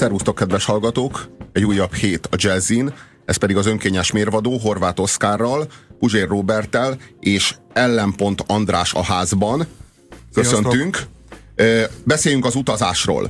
Szervusztok, kedves hallgatók! Egy újabb hét a Jazzin, ez pedig az önkényes mérvadó Horváth Oszkárral, Puzsér Róberttel és Ellenpont András a házban. Köszöntünk! Beszéljünk az utazásról,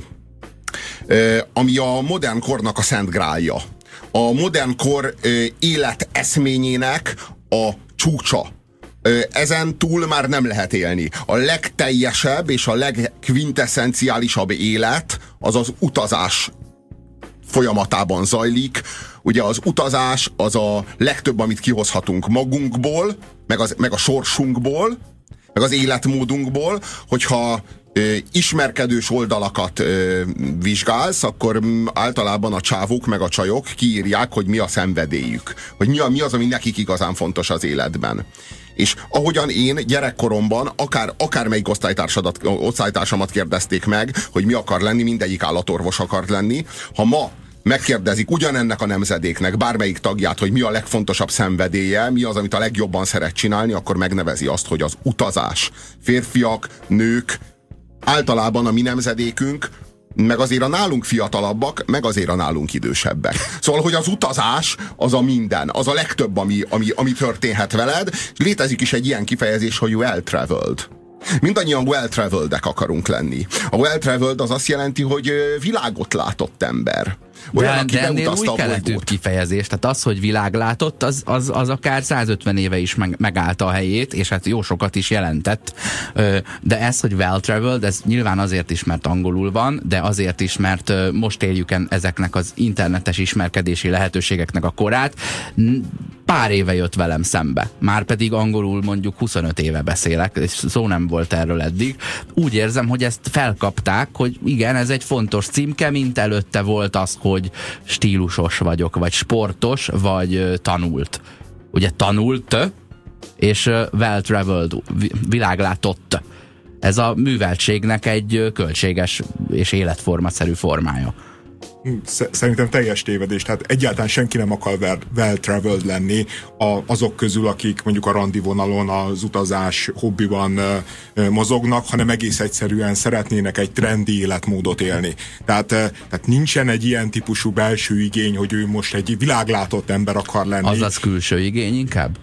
ami a modern kornak a szent grálja. A modern kor életeszményének a csúcsa. Ezen túl már nem lehet élni. A legteljesebb és a legkvintesszenciálisabb élet az az utazás folyamatában zajlik. Ugye az utazás az a legtöbb, amit kihozhatunk magunkból, meg a sorsunkból, meg az életmódunkból, hogyha ismerkedős oldalakat vizsgálsz, akkor általában a csávók meg a csajok kiírják, hogy mi a szenvedélyük. Hogy mi az, ami nekik igazán fontos az életben. És ahogyan én gyerekkoromban akármelyik osztálytársamat kérdezték meg, hogy mi akar lenni, mindegyik állatorvos akart lenni. Ha ma megkérdezik ugyanennek a nemzedéknek bármelyik tagját, hogy mi a legfontosabb szenvedélye, mi az, amit a legjobban szeret csinálni, akkor megnevezi azt, hogy az utazás. Férfiak, nők, általában a mi nemzedékünk, meg azért a nálunk fiatalabbak, meg azért a nálunk idősebbek. Szóval, hogy az utazás az a minden, az a legtöbb, ami történhet veled. Létezik is egy ilyen kifejezés, hogy well-traveled. Mindannyian well-traveled-ek akarunk lenni. A well-traveled az azt jelenti, hogy világot látott ember. Olyan, de ennél új keletű kifejezés, tehát az, hogy világlátott, az akár 150 éve is megállta a helyét, és hát jó sokat is jelentett. De ez, hogy well-traveled, ez nyilván azért is, mert angolul van, de azért is, mert most éljük ezeknek az internetes ismerkedési lehetőségeknek a korát. Pár éve jött velem szembe. Márpedig angolul mondjuk 25 éve beszélek, és szó nem volt erről eddig. Úgy érzem, hogy ezt felkapták, hogy igen, ez egy fontos címke, mint előtte volt az, hogy stílusos vagyok, vagy sportos, vagy tanult. Ugye tanult, és well-traveled, világlátott. Ez a műveltségnek egy költséges és életformaszerű formája. Szerintem teljes tévedés, tehát egyáltalán senki nem akar well-traveled lenni azok közül, akik mondjuk a randi vonalon, az utazás hobbiban mozognak, hanem egész egyszerűen szeretnének egy trendi életmódot élni. Tehát nincsen egy ilyen típusú belső igény, hogy ő most egy világlátott ember akar lenni. Azaz külső igény inkább?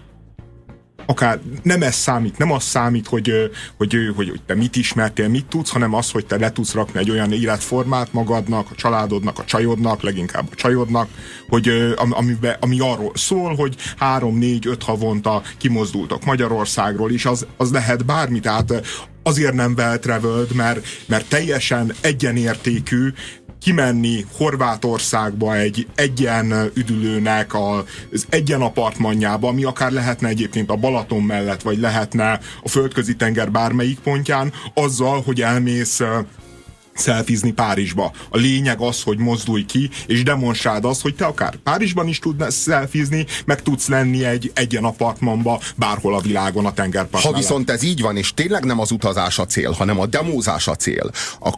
Akár nem ez számít, nem az számít, hogy te mit ismertél, mit tudsz, hanem az, hogy te le tudsz rakni egy olyan életformát magadnak, a családodnak, a csajodnak, leginkább a csajodnak, hogy ami arról szól, hogy 3-4-5 havonta kimozdultok Magyarországról is, az lehet bármi, tehát azért nem well-traveled, mert teljesen egyenértékű kimenni Horvátországba egy egyen üdülőnek az egyen apartmanjába, ami akár lehetne egyébként a Balaton mellett, vagy lehetne a Földközi tenger bármelyik pontján, azzal, hogy elmész szelfizni Párizsba. A lényeg az, hogy mozdulj ki, és demonstráld azt, hogy te akár Párizsban is tudsz szelfizni, meg tudsz lenni egy egyen apartmanba, bárhol a világon a tengerpart mellett. Ha viszont ez így van, és tényleg nem az utazás a cél, hanem a demózás a cél,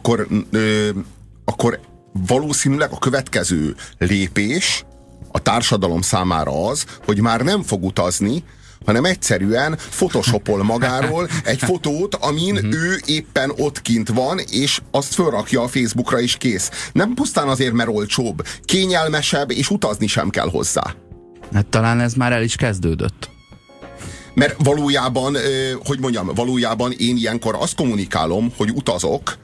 akkor valószínűleg a következő lépés a társadalom számára az, hogy már nem fog utazni, hanem egyszerűen photoshopol magáról egy fotót, amin ő éppen ott kint van, és azt fölrakja a Facebookra, és kész. Nem pusztán azért, mert olcsóbb, kényelmesebb, és utazni sem kell hozzá. Hát talán ez már el is kezdődött. Mert valójában, valójában én ilyenkor azt kommunikálom, hogy utazok,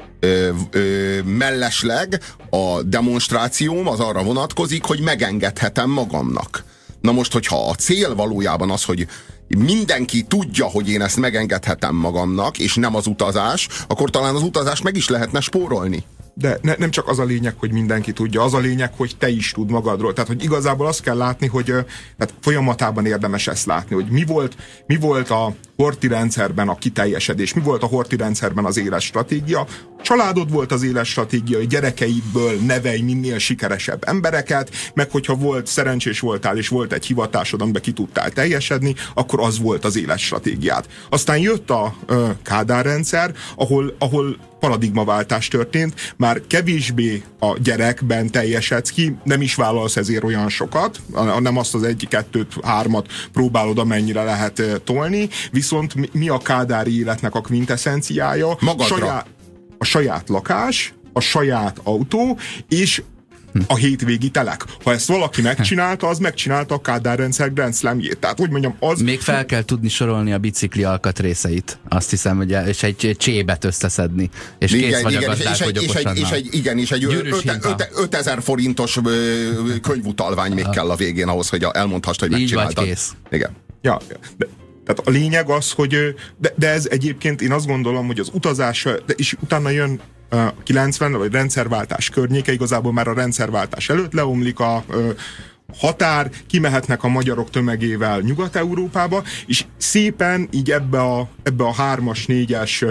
mellesleg a demonstrációm az arra vonatkozik, hogy megengedhetem magamnak. Na most, hogyha a cél valójában az, hogy mindenki tudja, hogy én ezt megengedhetem magamnak, és nem az utazás, akkor talán az utazás meg is lehetne spórolni. De nem csak az a lényeg, hogy mindenki tudja, az a lényeg, hogy te is tud magadról. Tehát, hogy igazából azt kell látni, hogy tehát folyamatában érdemes ezt látni, hogy mi volt a horthy rendszerben a kiteljesedés, mi volt a horthy rendszerben az éles stratégia. Családod volt az éles stratégia, hogy gyerekeidből nevelj minél sikeresebb embereket, meg hogyha szerencsés voltál, és volt egy hivatásod, amiben ki tudtál teljesedni, akkor az volt az éles stratégiát. Aztán jött a Kádár rendszer, ahol paradigmaváltás történt, már kevésbé a gyerekben teljesedsz ki, nem is vállalsz ezért olyan sokat, nem azt az 1-2-3-at próbálod, amennyire lehet tolni, viszont mi a kádári életnek a kvinteszenciája? Magadra. A saját lakás, a saját autó, és a hétvégi telek. Ha ezt valaki megcsinálta, az megcsinálta a Kádár rendszer Grand Slamjét. Tehát, hogy mondjam, az... Még fel kell tudni sorolni a bicikli alkatrészeit. Azt hiszem, hogy és egy csébet összeszedni. És kész vagy a gazdálkodj és egy 5000 forintos könyvutalvány még kell a végén ahhoz, hogy elmondhassd, hogy megcsináltad. Így vagy kész. Igen. Ja, tehát a lényeg az, hogy de ez egyébként én azt gondolom, hogy az utazás, és utána jön 90, vagy rendszerváltás környéke, igazából már a rendszerváltás előtt leomlik a határ, kimehetnek a magyarok tömegével Nyugat-Európába, és szépen így ebbe a 3-as, 4-es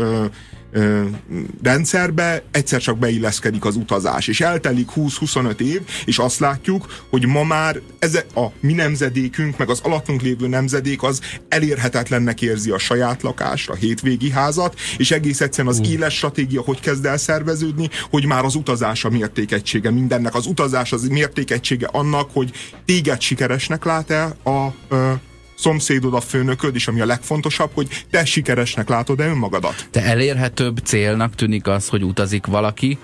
rendszerbe egyszer csak beilleszkedik az utazás, és eltelik 20-25 év, és azt látjuk, hogy ma már a mi nemzedékünk, meg az alattunk lévő nemzedék az elérhetetlennek érzi a saját lakást, a hétvégi házat, és egész egyszerűen az éles stratégia hogy kezd el szerveződni, hogy már az utazás a mértékegysége mindennek. Az utazás az mértékegysége annak, hogy téged sikeresnek lát-e a szomszédod, a főnököd, és ami a legfontosabb, hogy te sikeresnek látod-e önmagadat? Te elérhetőbb célnak tűnik az, hogy utazik valaki,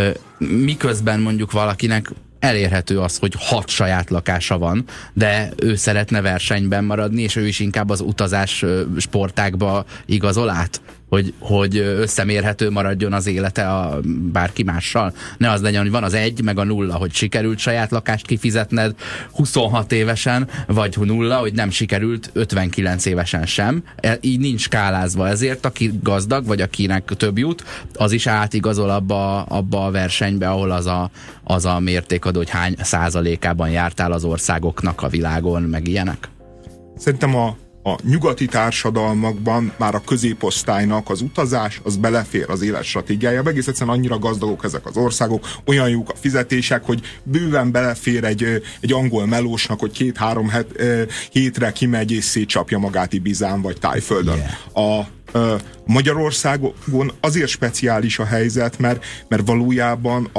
miközben mondjuk valakinek elérhető az, hogy 6 saját lakása van, de ő szeretne versenyben maradni, és ő is inkább az utazás sportákba igazol át, hogy összemérhető maradjon az élete bárki mással. Ne az legyen, hogy van az 1 meg a 0, hogy sikerült saját lakást kifizetned 26 évesen, vagy 0, hogy nem sikerült 59 évesen sem. Így nincs skálázva. Ezért aki gazdag, vagy akinek több jut, az is átigazol abba a versenybe, ahol az a mértékadó, hogy hány százalékában jártál az országoknak a világon, meg ilyenek. Szerintem a nyugati társadalmakban már a középosztálynak az utazás, az belefér az élet stratégiája. Egész egyszerűen annyira gazdagok ezek az országok, olyan jók a fizetések, hogy bőven belefér egy angol melósnak, hogy 2-3 hétre kimegy és szétcsapja magát Ibizán vagy Tájföldön. Yeah. Magyarországon azért speciális a helyzet, mert valójában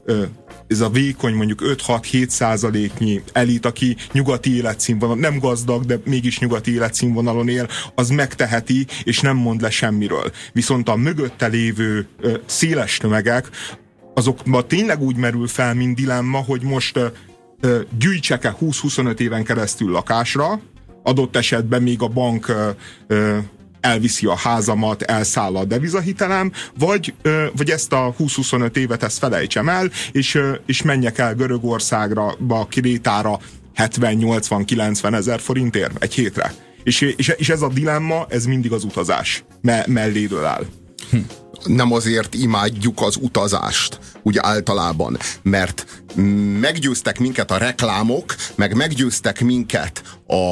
ez a vékony, mondjuk 5-6-7%-nyi elit, aki nyugati életszínvonalon, nem gazdag, de mégis nyugati életszínvonalon él, az megteheti, és nem mond le semmiről. Viszont a mögötte lévő széles tömegek, azokban tényleg úgy merül fel, mint dilemma, hogy most gyűjtsek-e 20-25 éven keresztül lakásra, adott esetben még a bank elviszi a házamat, elszáll a devizahitelem, vagy ezt a 20-25 évet ezt felejtsem el, és menjek el Görögországra, Krétára 70-80-90 ezer forintért egy hétre. És ez a dilemma, ez mindig az utazás melléről áll. Nem azért imádjuk az utazást, úgy általában, mert meggyőztek minket a reklámok, meg meggyőztek minket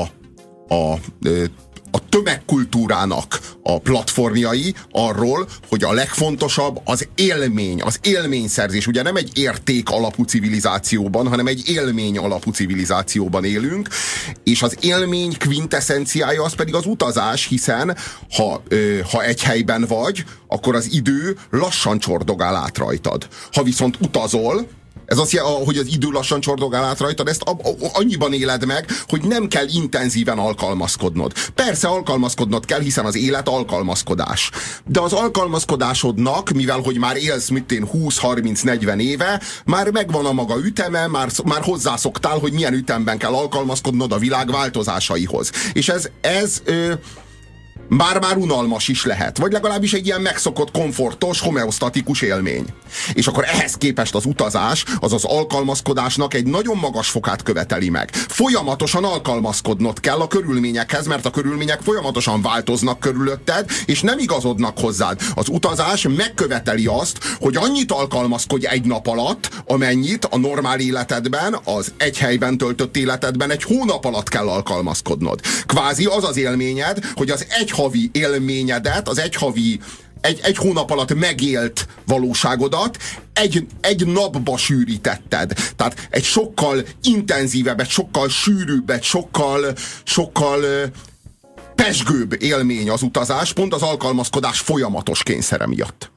a tömegkultúrának a platformjai arról, hogy a legfontosabb az élmény, az élményszerzés. Ugye nem egy érték alapú civilizációban, hanem egy élmény alapú civilizációban élünk, és az élmény kvintessenciája az pedig az utazás, hiszen ha egy helyben vagy, akkor az idő lassan csordogál át rajtad. Ha viszont utazol, ez azt jelenti, hogy az idő lassan csordogál át rajtad, ezt annyiban éled meg, hogy nem kell intenzíven alkalmazkodnod. Persze alkalmazkodnod kell, hiszen az élet alkalmazkodás. De az alkalmazkodásodnak, mivel hogy már élsz 20-30-40 éve, már megvan a maga üteme, már hozzászoktál, hogy milyen ütemben kell alkalmazkodnod a világ változásaihoz. És ez már unalmas is lehet, vagy legalábbis egy ilyen megszokott, komfortos, homeosztatikus élmény. És akkor ehhez képest az utazás, az alkalmazkodásnak egy nagyon magas fokát követeli meg. Folyamatosan alkalmazkodnod kell a körülményekhez, mert a körülmények folyamatosan változnak körülötted, és nem igazodnak hozzád. Az utazás megköveteli azt, hogy annyit alkalmazkodj egy nap alatt, amennyit a normál életedben, az egy helyben töltött életedben egy hónap alatt kell alkalmazkodnod. Kvázi az az élményed, hogy az egy havi élményedet, az egy hónap alatt megélt valóságodat egy napba sűrítetted. Tehát egy sokkal intenzívebb, egy sokkal sűrűbb, egy sokkal pezsgőbb élmény az utazás, pont az alkalmazkodás folyamatos kényszere miatt.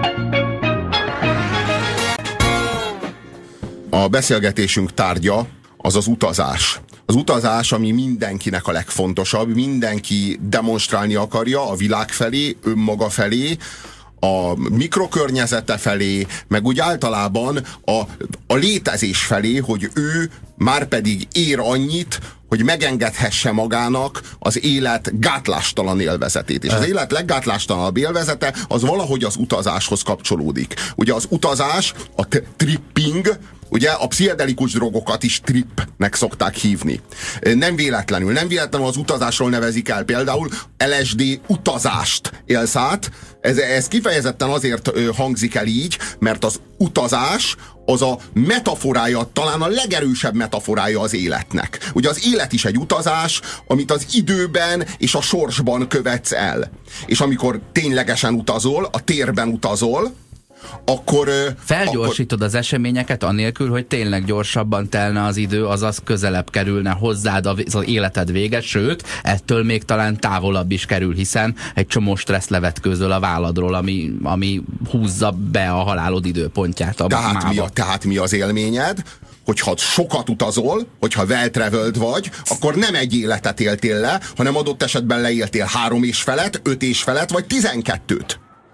A beszélgetésünk tárgya az az utazás. Az utazás, ami mindenkinek a legfontosabb, mindenki demonstrálni akarja a világ felé, önmaga felé, a mikrokörnyezete felé, meg úgy általában a létezés felé, hogy ő már pedig ér annyit, hogy megengedhesse magának az élet gátlástalan élvezetét. És az élet leggátlástalanabb élvezete az valahogy az utazáshoz kapcsolódik. Ugye az utazás, a tripping, ugye a pszichedelikus drogokat is tripnek szokták hívni. Nem véletlenül az utazásról nevezik el például LSD utazást élsz át. Ez kifejezetten azért hangzik el így, mert az utazás az a metaforája, talán a legerősebb metaforája az életnek. Ugye az élet is egy utazás, amit az időben és a sorsban követsz el. És amikor ténylegesen utazol, a térben utazol, akkor felgyorsítod az eseményeket anélkül, hogy tényleg gyorsabban telne az idő, azaz közelebb kerülne hozzád az életed vége, sőt, ettől még talán távolabb is kerül, hiszen egy csomó stressz levetkőzöl a válladról, ami húzza be a halálod időpontját a mába. Tehát mi az élményed? Hogyha sokat utazol, hogyha well-traveled vagy, akkor nem egy életet éltél le, hanem adott esetben leéltél 3 és felet, 5 és felet, vagy 12-t.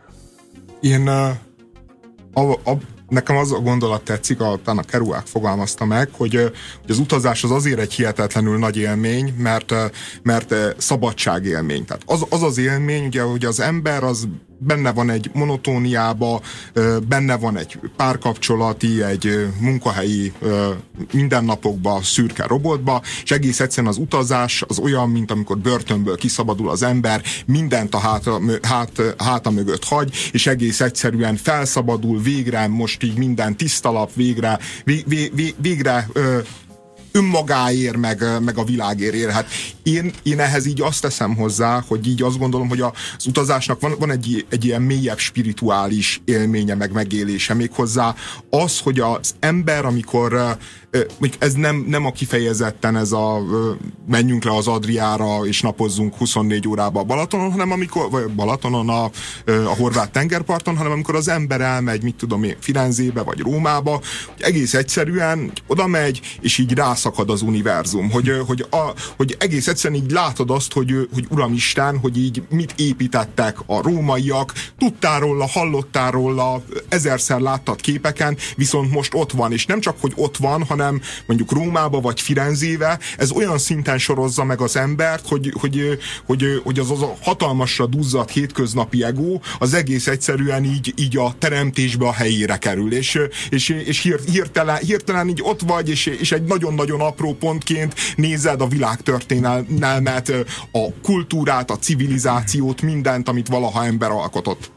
Nekem az a gondolat tetszik, talán a Kerouac fogalmazta meg, hogy az utazás az azért egy hihetetlenül nagy élmény, mert szabadságélmény. Tehát az élmény, ugye, hogy az ember az benne van egy monotóniába, benne van egy párkapcsolati, egy munkahelyi mindennapokba, szürke robotba, és egész egyszerűen az utazás az olyan, mint amikor börtönből kiszabadul az ember, mindent a háta mögött hagy, és egész egyszerűen felszabadul végre, most így minden tisztalap, végre önmagáért, meg a világért ér. Hát én ehhez így azt teszem hozzá, hogy így azt gondolom, hogy az utazásnak van egy ilyen mélyebb spirituális élménye, meg megélése, méghozzá az, hogy az ember, amikor ez nem a kifejezetten ez a menjünk le az Adriára és napozzunk 24 órába a Balatonon, hanem amikor, vagy Balatonon a horvát tengerparton, hanem amikor az ember elmegy, mit tudom én, Firenzébe vagy Rómába, egész egyszerűen oda megy, és így rászakad az univerzum, hogy egész egyszerűen így látod azt, hogy Uramisten, hogy így mit építettek a rómaiak, tudtál róla, hallottál róla, ezerszer láttad képeken, viszont most ott van, és nem csak, hogy ott van, hanem mondjuk Rómába vagy Firenzébe, ez olyan szinten sorozza meg az embert, hogy az a hatalmasra duzzadt hétköznapi ego, az egész egyszerűen így a teremtésbe a helyére kerül, és hirtelen így ott vagy, és egy nagyon-nagyon apró pontként nézed a világtörténelmet, a kultúrát, a civilizációt, mindent, amit valaha ember alkotott.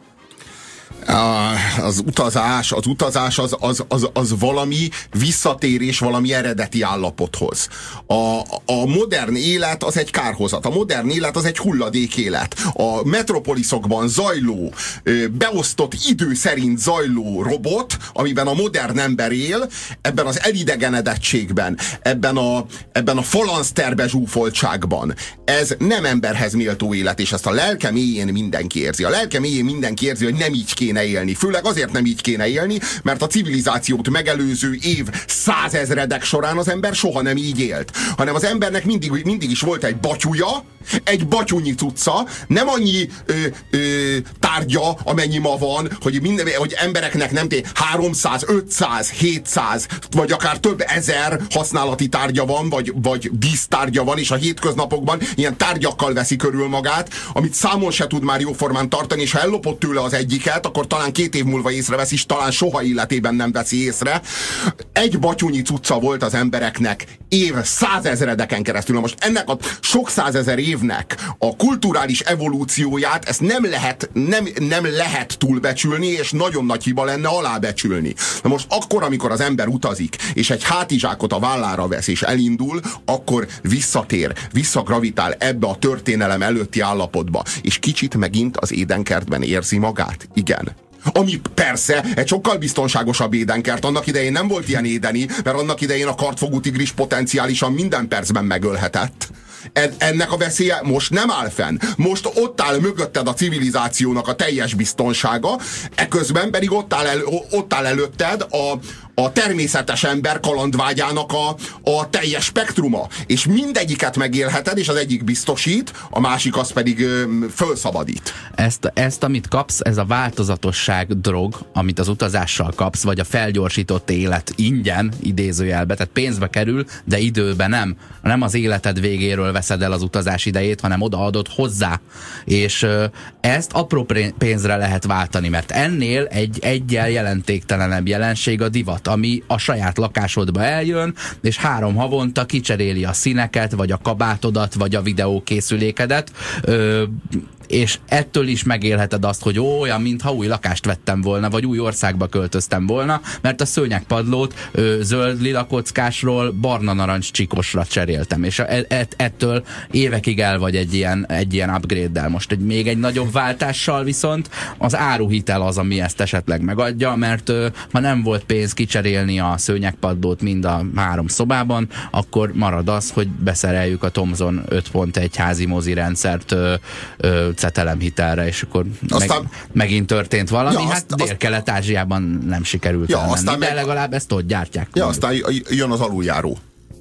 Az utazás az valami visszatérés valami eredeti állapothoz. A modern élet az egy kárhozat. A modern élet az egy hulladék élet. A metropoliszokban zajló, beosztott idő szerint zajló robot, amiben a modern ember él, ebben az elidegenedettségben, ebben a falanszterbe zsúfoltságban. Ez nem emberhez méltó élet, és ezt a lelke mélyén mindenki érzi. A lelke mélyén mindenki érzi, hogy nem így kéne élni. Főleg azért nem így kéne élni, mert a civilizációt megelőző év 100 000 során az ember soha nem így élt. Hanem az embernek mindig is volt egy batyuja, egy batyunyi cucca, nem annyi tárgya, amennyi ma van, hogy embereknek nem 300, 500, 700, vagy akár több ezer használati tárgya van, vagy dísztárgya van, és a hétköznapokban ilyen tárgyakkal veszi körül magát, amit számon se tud már jóformán tartani, és ha ellopott tőle az egyiket, akkor talán 2 év múlva észrevesz, és talán soha életében nem veszi észre. Egy batyunyi cucca volt az embereknek év 100 000-eken keresztül. Most ennek a sok 100 000 évnek a kulturális evolúcióját ezt nem lehet túlbecsülni, és nagyon nagy hiba lenne alábecsülni. Na most akkor, amikor az ember utazik, és egy hátizsákot a vállára vesz, és elindul, akkor visszagravitál ebbe a történelem előtti állapotba, és kicsit megint az édenkertben érzi magát. Igen. Ami persze egy sokkal biztonságosabb édenkert. Annak idején nem volt ilyen édeni, mert annak idején a kartfogú tigris potenciálisan minden percben megölhetett. Ennek a veszélye most nem áll fenn. Most ott áll mögötted a civilizációnak a teljes biztonsága, eközben pedig ott áll előtted a természetes ember kalandvágyának a teljes spektruma. És mindegyiket megélheted, és az egyik biztosít, a másik az pedig fölszabadít. Ezt, amit kapsz, ez a változatosság drog, amit az utazással kapsz, vagy a felgyorsított élet ingyen, idézőjelbe, tehát pénzbe kerül, de időben nem. Nem az életed végéről veszed el az utazás idejét, hanem odaadod hozzá. És ezt apró pénzre lehet váltani, mert ennél egyel jelentéktelenebb jelenség a divat, ami a saját lakásodba eljön, és 3 havonta kicseréli a színeket, vagy a kabátodat, vagy a videókészülékedet, és ettől is megélheted azt, hogy olyan, mintha új lakást vettem volna, vagy új országba költöztem volna, mert a szőnyegpadlót zöld-lila kockásról barna-narancs csikosra cseréltem, és ettől évekig el vagy egy ilyen upgrade-del. Most még egy nagyobb váltással viszont az áruhitel az, ami ezt esetleg megadja, mert ha nem volt pénz kicserélni a szőnyegpadlót mind a 3 szobában, akkor marad az, hogy beszereljük a Thomson 5.1 házi mozi rendszert cetelemhitelre, és akkor megint történt valami. Hát Dél-Kelet-Ázsiában nem sikerült elmenni, de legalább ezt ott gyártják. Ja, aztán jön az aluljáró.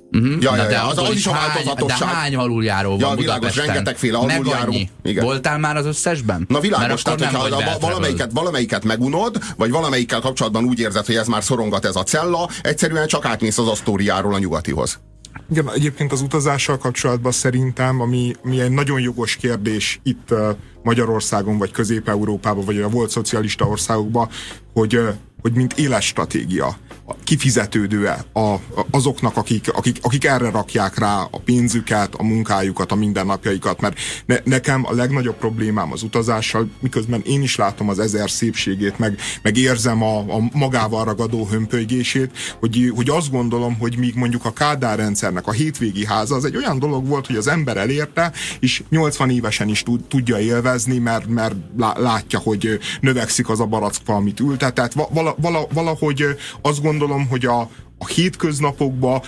De hány aluljáró van Budapesten? Rengetegféle aluljáró. Voltál már az összesben? Na világos, tehát hogyha valamelyiket megunod, vagy valamelyikkel kapcsolatban úgy érzed, hogy ez már szorongat ez a cella, egyszerűen csak átmész az Asztóriáról a nyugatihoz. Igen, egyébként az utazással kapcsolatban szerintem, ami egy nagyon jogos kérdés itt Magyarországon, vagy Közép-Európában, vagy a volt szocialista országokban, hogy mint életstratégia kifizetődő-e azoknak, akik erre rakják rá a pénzüket, a munkájukat, a mindennapjaikat, mert nekem a legnagyobb problémám az utazással, miközben én is látom az ezer szépségét, meg érzem a magával ragadó hömpölygését, hogy azt gondolom, hogy míg mondjuk a Kádár rendszernek a hétvégi háza az egy olyan dolog volt, hogy az ember elérte, és 80 évesen is tudja élvezni, mert látja, hogy növekszik az a barackfa, amit ültet. Tehát valahogy azt gondolom, hogy a hétköznapokban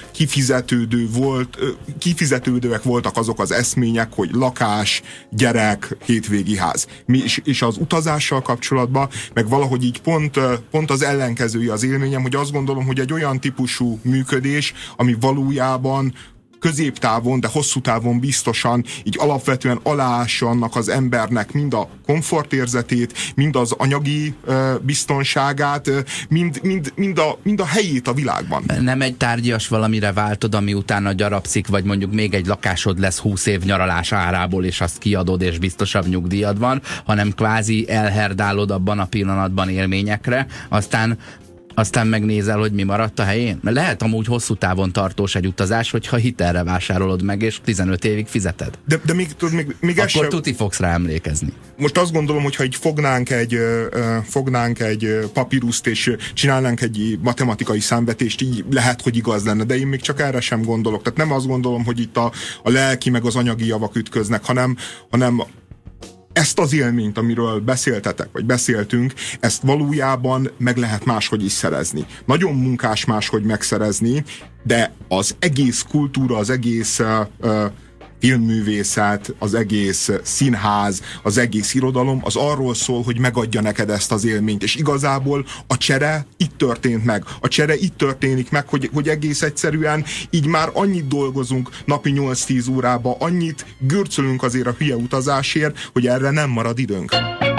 kifizetődőek voltak azok az eszmények, hogy lakás, gyerek, hétvégi ház. És az utazással kapcsolatban, meg valahogy így pont az ellenkezője az élményem, hogy azt gondolom, hogy egy olyan típusú működés, ami valójában középtávon, de hosszú távon biztosan így alapvetően aláássa annak az embernek mind a komfortérzetét, mind az anyagi biztonságát, mind a helyét a világban. Nem egy tárgyias valamire váltod, ami utána gyarapszik, vagy mondjuk még egy lakásod lesz 20 év nyaralás árából, és azt kiadod, és biztosabb nyugdíjad van, hanem kvázi elherdálod abban a pillanatban élményekre, aztán megnézel, hogy mi maradt a helyén. Mert lehet amúgy hosszú távon tartós egy utazás, hogyha hitelre vásárolod meg, és 15 évig fizeted. De még akkor tuti fogsz rá emlékezni. Most azt gondolom, hogy ha így fognánk egy papíruszt, és csinálnánk egy matematikai számvetést, így lehet, hogy igaz lenne, de én még csak erre sem gondolok. Tehát nem azt gondolom, hogy itt a lelki meg az anyagi javak ütköznek, hanem ezt az élményt, amiről beszéltetek, vagy beszéltünk, ezt valójában meg lehet máshogy is szerezni. Nagyon munkás máshogy megszerezni, de az egész kultúra, az egész filmművészet, az egész színház, az egész irodalom, az arról szól, hogy megadja neked ezt az élményt. És igazából a csere itt történt meg. A csere itt történik meg, hogy egész egyszerűen így már annyit dolgozunk napi 8-10 órába, annyit gürcölünk azért a hülye utazásért, hogy erre nem marad időnk.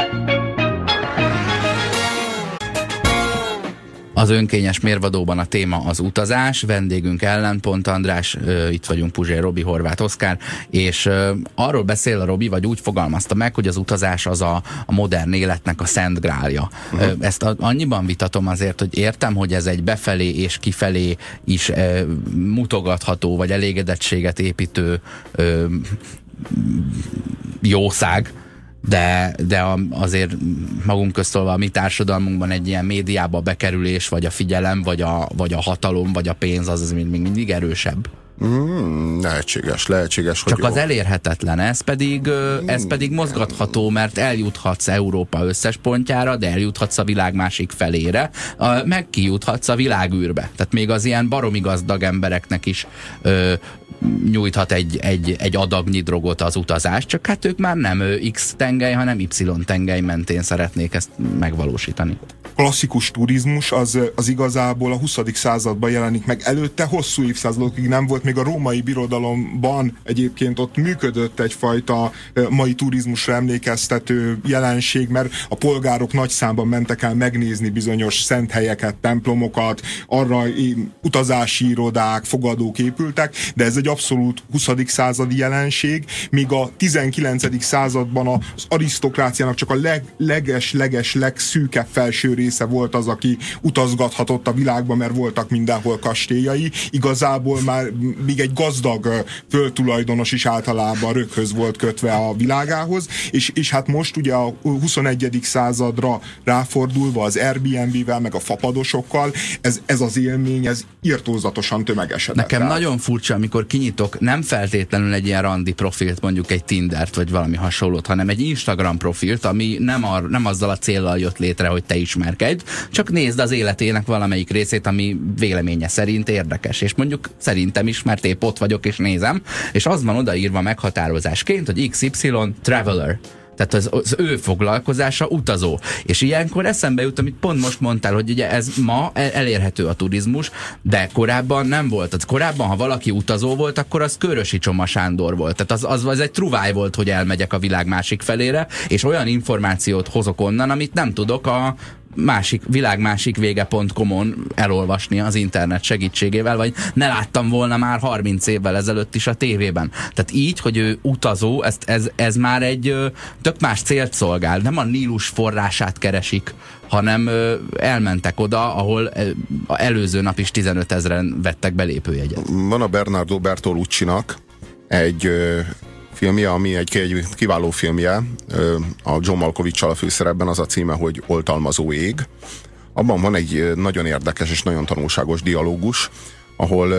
Az önkényes mérvadóban a téma az utazás, vendégünk Ellenpont András, itt vagyunk Puzsér Robi, Horváth Oszkár, és arról beszél a Robi, vagy úgy fogalmazta meg, hogy az utazás az a modern életnek a szent grálja. Ezt annyiban vitatom azért, hogy értem, hogy ez egy befelé és kifelé is mutogatható, vagy elégedettséget építő jószág, de azért magunk köztolva a mi társadalmunkban egy ilyen médiába bekerülés, vagy a figyelem, vagy a hatalom, vagy a pénz az még mindig erősebb. Lehetséges, hogy csak az elérhetetlen, ez pedig mozgatható, mert eljuthatsz Európa összes pontjára, de eljuthatsz a világ másik felére, meg kijuthatsz a világűrbe. Tehát még az ilyen baromi gazdag embereknek is nyújthat egy adagnyi drogot az utazás, csak hát ők már nem X tengely, hanem Y tengely mentén szeretnék ezt megvalósítani. Klasszikus turizmus az igazából a 20. században jelenik meg. Előtte hosszú évszázadokig nem volt, még a római birodalomban egyébként ott működött egyfajta mai turizmusra emlékeztető jelenség, mert a polgárok nagy számban mentek el megnézni bizonyos szent helyeket, templomokat, arra utazási irodák, fogadók épültek, de ez egy abszolút 20. századi jelenség, míg a 19. században az arisztokráciának csak a legszűkebb felső része volt az, aki utazgathatott a világba, mert voltak mindenhol kastélyai. Igazából már még egy gazdag földtulajdonos is általában röghöz volt kötve a világához, és hát most ugye a 21. századra ráfordulva az Airbnb-vel, meg a fapadosokkal, ez az élmény, ez irtózatosan tömegesedett. Nekem nagyon furcsa, amikor kinyitok nem feltétlenül egy ilyen randi profilt, mondjuk egy Tindert, vagy valami hasonlót, hanem egy Instagram profilt, ami nem azzal a céllal jött létre, hogy te ismerkedj, csak nézd az életének valamelyik részét, ami véleménye szerint érdekes. És mondjuk szerintem is, mert épp ott vagyok és nézem, és az van odaírva meghatározásként, hogy XY traveler. Tehát az ő foglalkozása utazó. És ilyenkor eszembe jut, amit pont most mondtál, hogy ugye ez ma elérhető a turizmus, de korábban nem volt. Az korábban, ha valaki utazó volt, akkor az Körösi Csoma Sándor volt. Tehát az egy truváj volt, hogy elmegyek a világ másik felére, és olyan információt hozok onnan, amit nem tudok a világ másik vége.com-on elolvasni az internet segítségével, vagy ne láttam volna már 30 évvel ezelőtt is a tévében. Tehát így, hogy ő utazó, ez már egy tök más célt szolgál. Nem a Nílus forrását keresik, hanem elmentek oda, ahol előző nap is 15 000-en vettek belépőjegyet. Van a Bernardo Bertolucci-nak egy filmje, ami egy kiváló filmje, a John Malkovich-sal a főszerepben, az a címe, hogy Oltalmazó ég. Abban van egy nagyon érdekes és nagyon tanulságos dialógus, ahol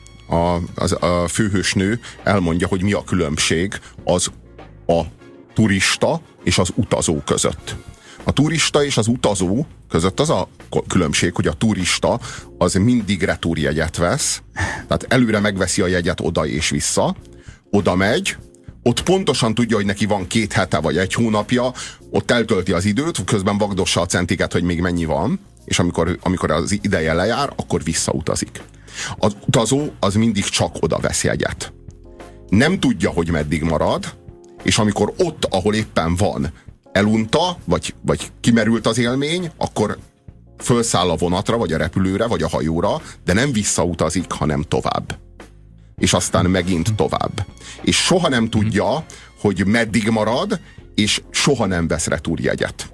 a főhősnő elmondja, hogy mi a különbség a turista és az utazó között. A turista és az utazó között az a különbség, hogy a turista az mindig retúrjegyet vesz, tehát előre megveszi a jegyet oda és vissza, oda megy, ott pontosan tudja, hogy neki van 2 hete vagy 1 hónapja, ott eltölti az időt, közben vagdossa a centiket, hogy még mennyi van, és amikor az ideje lejár, akkor visszautazik. Az utazó az mindig csak oda vesz jegyet. Nem tudja, hogy meddig marad, és amikor ott, ahol éppen van, elunta, vagy kimerült az élmény, akkor fölszáll a vonatra, vagy a repülőre, vagy a hajóra, de nem visszautazik, hanem tovább. És aztán megint tovább. És soha nem tudja, hogy meddig marad, és soha nem vesz retúrjegyet.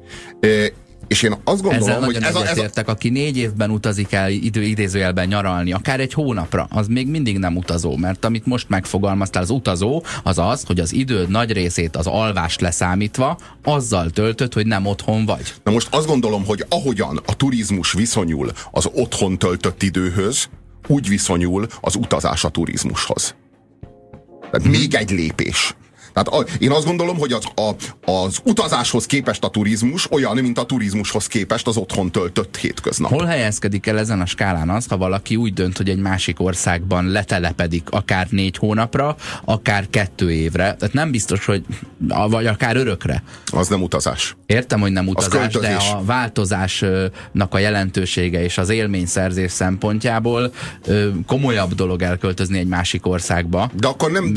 És én azt gondolom, hogy egyetértek, aki 4 évben utazik el idézőjelben nyaralni, akár 1 hónapra, az még mindig nem utazó, mert amit most megfogalmaztál, az utazó az az, hogy az időd nagy részét, az alvást leszámítva azzal töltöd, hogy nem otthon vagy. Na most azt gondolom, hogy ahogyan a turizmus viszonyul az otthon töltött időhöz, úgy viszonyul az utazás a turizmushoz. Tehát még egy lépés. Tehát én azt gondolom, hogy az utazáshoz képest a turizmus olyan, mint a turizmushoz képest az otthon töltött hétköznap. Hol helyezkedik el ezen a skálán az, ha valaki úgy dönt, hogy egy másik országban letelepedik akár 4 hónapra, akár 2 évre, tehát nem biztos, hogy vagy akár örökre. Az nem utazás. Értem, hogy nem utazás, de a változásnak a jelentősége és az élményszerzés szempontjából komolyabb dolog elköltözni egy másik országba. De akkor nem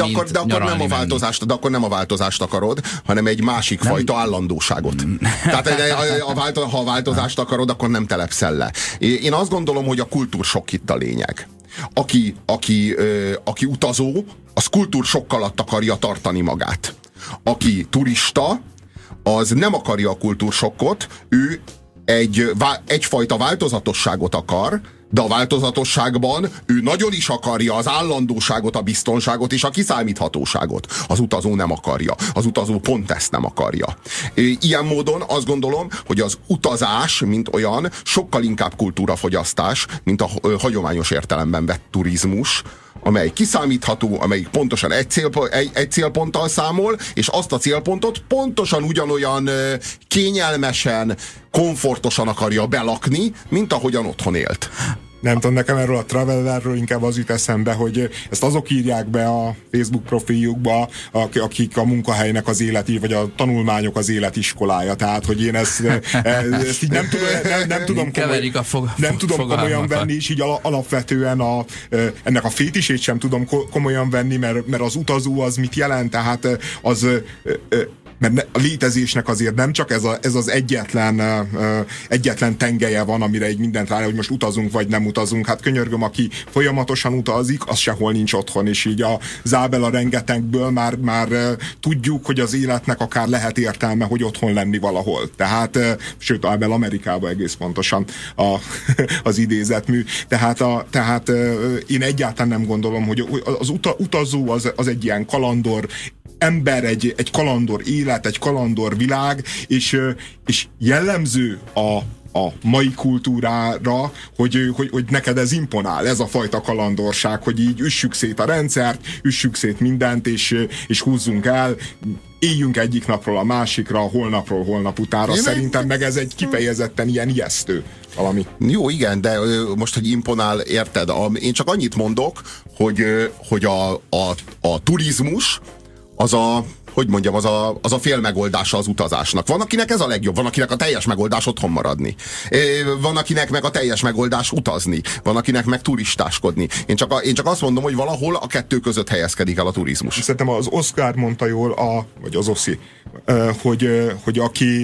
a változást akarod, hanem egy másik fajta állandóságot. Tehát ha a változást akarod, akkor nem telepszel le. Én azt gondolom, hogy a kultúrsokk itt a lényeg. Aki utazó, az kultúrsokk alatt akarja tartani magát. Aki turista, az nem akarja a kultúrsokkot, ő egyfajta változatosságot akar, de a változatosságban ő nagyon is akarja az állandóságot, a biztonságot és a kiszámíthatóságot. Az utazó nem akarja. Az utazó pont ezt nem akarja. Ilyen módon azt gondolom, hogy az utazás, mint olyan, sokkal inkább kultúrafogyasztás, mint a hagyományos értelemben vett turizmus, amely kiszámítható, amelyik pontosan egy célponttal számol, és azt a célpontot pontosan ugyanolyan kényelmesen, komfortosan akarja belakni, mint ahogyan otthon élt. Nem tudom, nekem erről a Travelerről inkább az jut eszembe, hogy ezt azok írják be a Facebook profiljukba, akik a munkahelynek az életi, vagy a tanulmányok az életiskolája. Tehát, hogy én ezt így nem tudom komolyan venni, és így alapvetően ennek a fétisét sem tudom komolyan venni, mert az utazó az mit jelent, tehát az... mert a létezésnek azért nem csak ez az egyetlen tengelye van, amire egy mindent rá, hogy most utazunk vagy nem utazunk. Hát könyörgöm, aki folyamatosan utazik, az sehol nincs otthon, és így a Zábel rengetegből már tudjuk, hogy az életnek akár lehet értelme, hogy otthon lenni valahol. Tehát, sőt, Ábel Amerikában egész pontosan az idézetmű. Tehát én egyáltalán nem gondolom, hogy az utazó az egy ilyen kalandor ember, egy kalandor élet, egy kalandor világ, és jellemző a mai kultúrára, hogy neked ez imponál, ez a fajta kalandorság, hogy így üssük szét a rendszert, üssük szét mindent, és húzzunk el, éljünk egyik napról a másikra, holnapról holnap utára. Szerintem meg ez egy kifejezetten ilyen ijesztő valami. Jó, igen, de most, hogy imponál, érted? Én csak annyit mondok, hogy a turizmus az a fél megoldása az utazásnak. Van, akinek ez a legjobb, van, akinek a teljes megoldás otthon maradni. Van, akinek meg a teljes megoldás utazni. Van, akinek meg turistáskodni. Én csak azt mondom, hogy valahol a kettő között helyezkedik el a turizmus. Szerintem az Oscar mondta jól, vagy az Oszi, hogy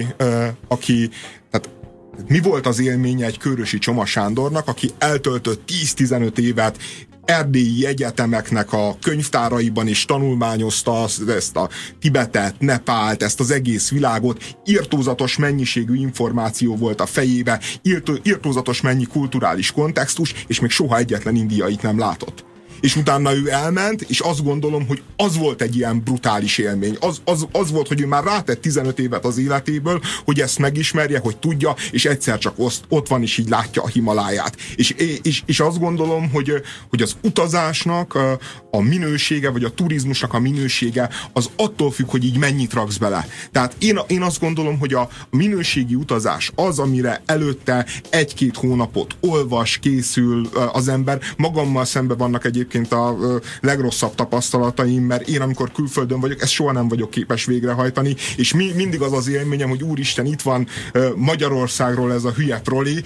aki tehát mi volt az élménye egy Kőrösi Csoma Sándornak, aki eltöltött 10-15 évet erdélyi egyetemeknek a könyvtáraiban is tanulmányozta ezt a Tibetet, Nepált, ezt az egész világot, irtózatos mennyiségű információ volt a fejébe, irtózatos mennyi kulturális kontextus, és még soha egyetlen indiait nem látott. És utána ő elment, és azt gondolom, hogy az volt egy ilyen brutális élmény. Az volt, hogy ő már rátett 15 évet az életéből, hogy ezt megismerje, hogy tudja, és egyszer csak ott van, és így látja a Himaláját. És azt gondolom, hogy az utazásnak a minősége, vagy a turizmusnak a minősége, az attól függ, hogy így mennyit raksz bele. Tehát én azt gondolom, hogy a minőségi utazás az, amire előtte 1-2 hónapot olvas, készül az ember. Magammal szemben vannak egyébként a legrosszabb tapasztalataim, mert én amikor külföldön vagyok, ezt soha nem vagyok képes végrehajtani, és mindig az élményem, hogy úristen, itt van Magyarországról ez a hülye proli,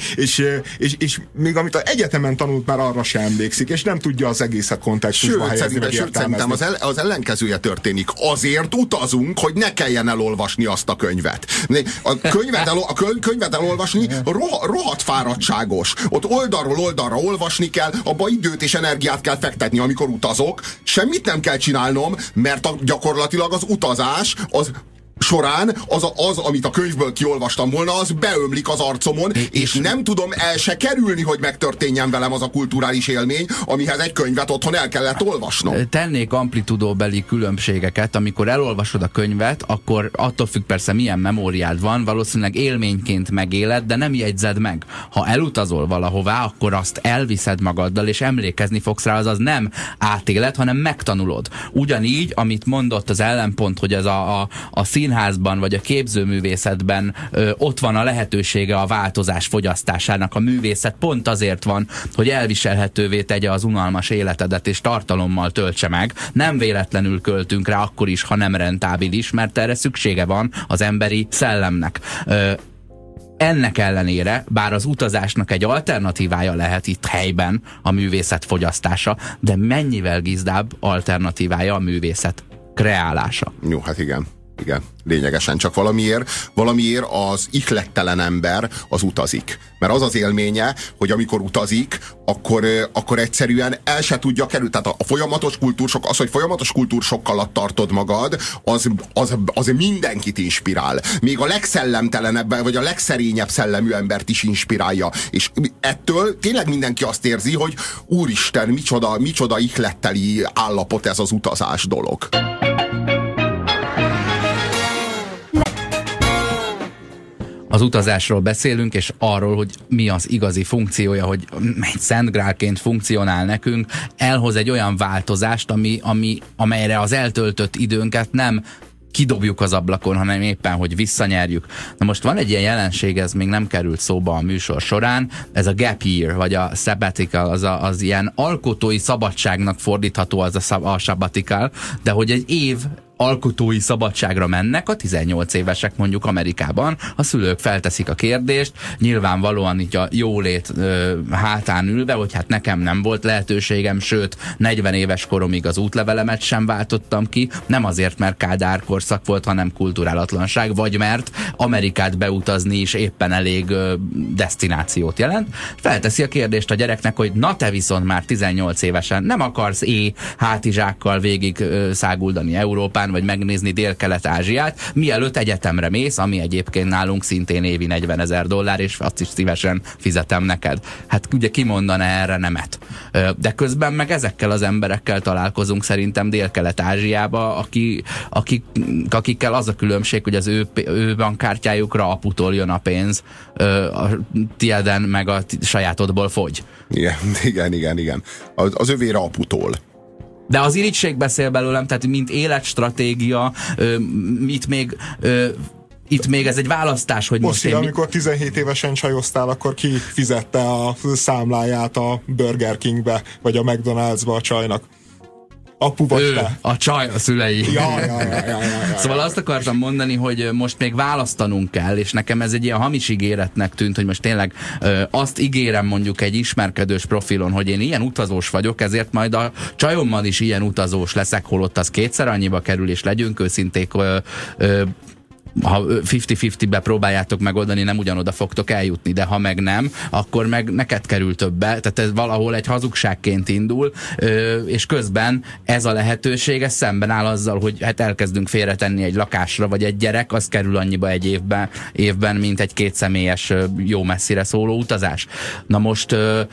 és még amit az egyetemen tanult, már arra sem emlékszik, és nem tudja az egészet kontextusba helyezni, meg értelmezni. Szerintem az ellenkezője történik. Azért utazunk, hogy ne kelljen elolvasni azt a könyvet. A könyvet elolvasni rohadt fáradtságos. Ott oldalról oldalra olvasni kell, abba időt és energiát kell fektetni, amikor utazok. Semmit nem kell csinálnom, mert gyakorlatilag az utazás során az, amit a könyvből kiolvastam volna, az beömlik az arcomon, és nem tudom el se kerülni, hogy megtörténjen velem az a kulturális élmény, amihez egy könyvet otthon el kellett olvasnom. Tennék amplitudóbeli különbségeket, amikor elolvasod a könyvet, akkor attól függ persze milyen memóriád van, valószínűleg élményként megéled, de nem jegyzed meg. Ha elutazol valahová, akkor azt elviszed magaddal, és emlékezni fogsz rá, azaz nem átéled, hanem megtanulod. Ugyanígy, amit mondott az ellenpont, hogy ez a színházban vagy a képzőművészetben ott van a lehetősége a változás fogyasztásának. A művészet pont azért van, hogy elviselhetővé tegye az unalmas életedet, és tartalommal töltse meg. Nem véletlenül költünk rá akkor is, ha nem rentábilis, mert erre szüksége van az emberi szellemnek. Ennek ellenére, bár az utazásnak egy alternatívája lehet itt helyben a művészet fogyasztása, de mennyivel gizdább alternatívája a művészet kreálása. Jó, hát igen. Igen, lényegesen. Csak valamiért az ihlettelen ember az utazik. Mert az az élménye, hogy amikor utazik, akkor egyszerűen el se tudja kerülni. Tehát a folyamatos kultúrsok, hogy folyamatos kultúrsok alatt tartod magad, az mindenkit inspirál. Még a legszellemtelenebb, vagy a legszerényebb szellemű embert is inspirálja. És ettől tényleg mindenki azt érzi, hogy úristen, micsoda ihletteli állapot ez az utazás dolog. Az utazásról beszélünk, és arról, hogy mi az igazi funkciója, hogy egy szent grálként funkcionál nekünk, elhoz egy olyan változást, amelyre az eltöltött időnket nem kidobjuk az ablakon, hanem éppen, hogy visszanyerjük. Na most van egy ilyen jelenség, ez még nem került szóba a műsor során, ez a gap year, vagy a sabbatical, az ilyen alkotói szabadságnak fordítható az a sabbatical, de hogy egy év alkotói szabadságra mennek a 18 évesek mondjuk Amerikában, a szülők felteszik a kérdést, nyilvánvalóan így a jólét hátán ülve, hogy hát nekem nem volt lehetőségem, sőt 40 éves koromig az útlevelemet sem váltottam ki, nem azért, mert Kádár korszak volt, hanem kulturálatlanság, vagy mert Amerikát beutazni is éppen elég desztinációt jelent. Felteszi a kérdést a gyereknek, hogy na te viszont már 18 évesen nem akarsz hátizsákkal végig száguldani Európán, vagy megnézni Dél-Kelet-Ázsiát, mielőtt egyetemre mész, ami egyébként nálunk szintén évi $40,000, és azt is szívesen fizetem neked. Hát ugye ki mondaná erre nemet? De közben meg ezekkel az emberekkel találkozunk szerintem Dél-Kelet-Ázsiába, akikkel az a különbség, hogy az ő bankkártyájukra aputól jön a pénz, a tieden meg a sajátodból fogy. Igen. Az övére aputól. De az irigység beszél belőlem, tehát mint életstratégia, itt még ez egy választás, hogy most amikor 17 évesen csajoztál, akkor ki fizette a számláját a Burger Kingbe, vagy a McDonald'sba a csajnak? Apu vagy te? A csaj, a szülei. Ja. Szóval azt akartam mondani, hogy most még választanunk kell, és nekem ez egy ilyen hamis ígéretnek tűnt, hogy most tényleg azt ígérem mondjuk egy ismerkedős profilon, hogy én ilyen utazós vagyok, ezért majd a csajommal is ilyen utazós leszek, holott az kétszer annyiba kerül, és legyünk őszinték, ha 50-50-be próbáljátok megoldani, nem ugyanoda fogtok eljutni, de ha meg nem, akkor meg neked kerül többe, tehát ez valahol egy hazugságként indul, és közben ez a lehetőség, ez szemben áll azzal, hogy hát elkezdünk félretenni egy lakásra, vagy egy gyerek, az kerül annyiba egy évben, mint egy kétszemélyes, jó messzire szóló utazás. Na most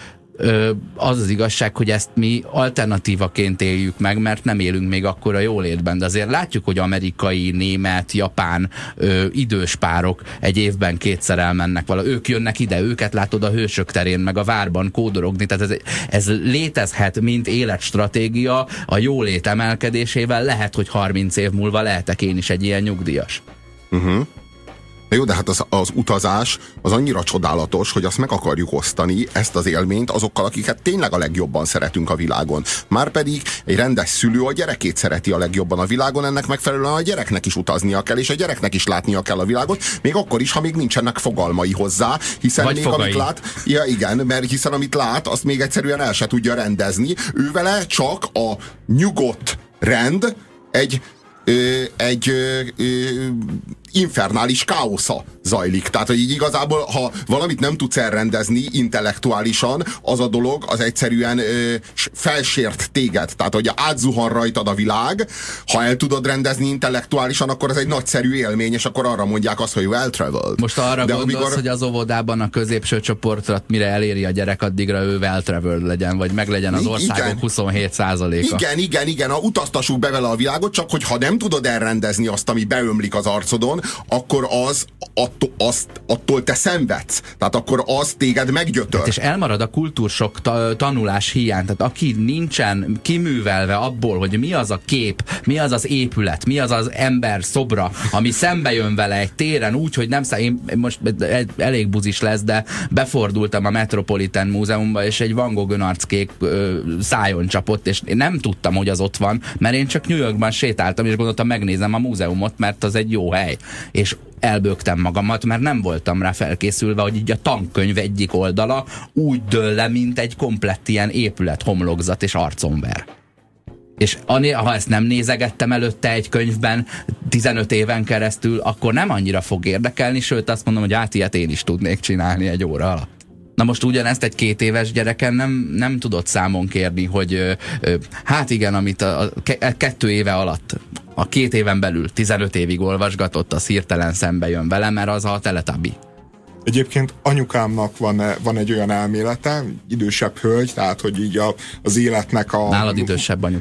az az igazság, hogy ezt mi alternatívaként éljük meg, mert nem élünk még akkora jólétben, de azért látjuk, hogy amerikai, német, japán idős párok egy évben kétszer elmennek vala. Ők jönnek ide, őket látod a Hősök terén, meg a várban kódorogni, tehát ez létezhet, mint életstratégia a jólét emelkedésével, lehet, hogy 30 év múlva lehetek én is egy ilyen nyugdíjas. Jó, de hát az utazás az annyira csodálatos, hogy azt meg akarjuk osztani, ezt az élményt azokkal, akiket tényleg a legjobban szeretünk a világon. Márpedig egy rendes szülő a gyerekét szereti a legjobban a világon, ennek megfelelően a gyereknek is utaznia kell, és a gyereknek is látnia kell a világot, még akkor is, ha még nincsenek fogalmai hozzá, hiszen vagy még fogai. amit lát, ja igen, mert hiszen amit lát, azt még egyszerűen el se tudja rendezni. Ő vele csak a nyugodt rend egy infernális káosza zajlik. Tehát, hogy így igazából, ha valamit nem tudsz elrendezni intellektuálisan, az a dolog, az egyszerűen felsért téged. Tehát, hogy átzuhan rajtad a világ, ha el tudod rendezni intellektuálisan, akkor ez egy nagyszerű élmény, és akkor arra mondják azt, hogy well traveled. Most arra de gondolsz, hogy az óvodában a középső csoportra, mire eléri a gyerek, addigra ő well traveled legyen, vagy meg legyen az országok 27%-a. Igen, utaztassuk be vele a világot, csak hogyha nem tudod elrendezni azt, ami beömlik az arcodon, akkor attól te szenvedsz. Tehát akkor az téged meggyötör. Hát és elmarad a kultúrsok tanulás hiány. Tehát aki nincsen kiművelve abból, hogy mi az a kép, mi az az épület, mi az az ember szobra, ami szembe jön vele egy téren úgy, hogy nem én most elég buzis lesz, de befordultam a Metropolitan Múzeumba, és egy Van Gogh önarckék szájon csapott, és én nem tudtam, hogy az ott van, mert én csak New Yorkban sétáltam, és gondoltam, megnézem a múzeumot, mert az egy jó hely. És elbögtem magamat, mert nem voltam rá felkészülve, hogy így a tankönyv egyik oldala úgy dől le, mint egy komplett ilyen épület, homlokzat és arcomver. És ha ezt nem nézegettem előtte egy könyvben 15 éven keresztül, akkor nem annyira fog érdekelni, sőt azt mondom, hogy hát ilyet én is tudnék csinálni egy óra alatt. Na most ugyanezt egy 2 éves gyereken nem tudott számon kérni, hogy hát igen, amit a 2 éve alatt, a 2 éven belül 15 évig olvasgatott, az hirtelen szembe jön vele, mert az a Teletubby. Egyébként anyukámnak van egy olyan elmélete, idősebb hölgy, tehát hogy így az életnek a... Nálad idősebb anyukád.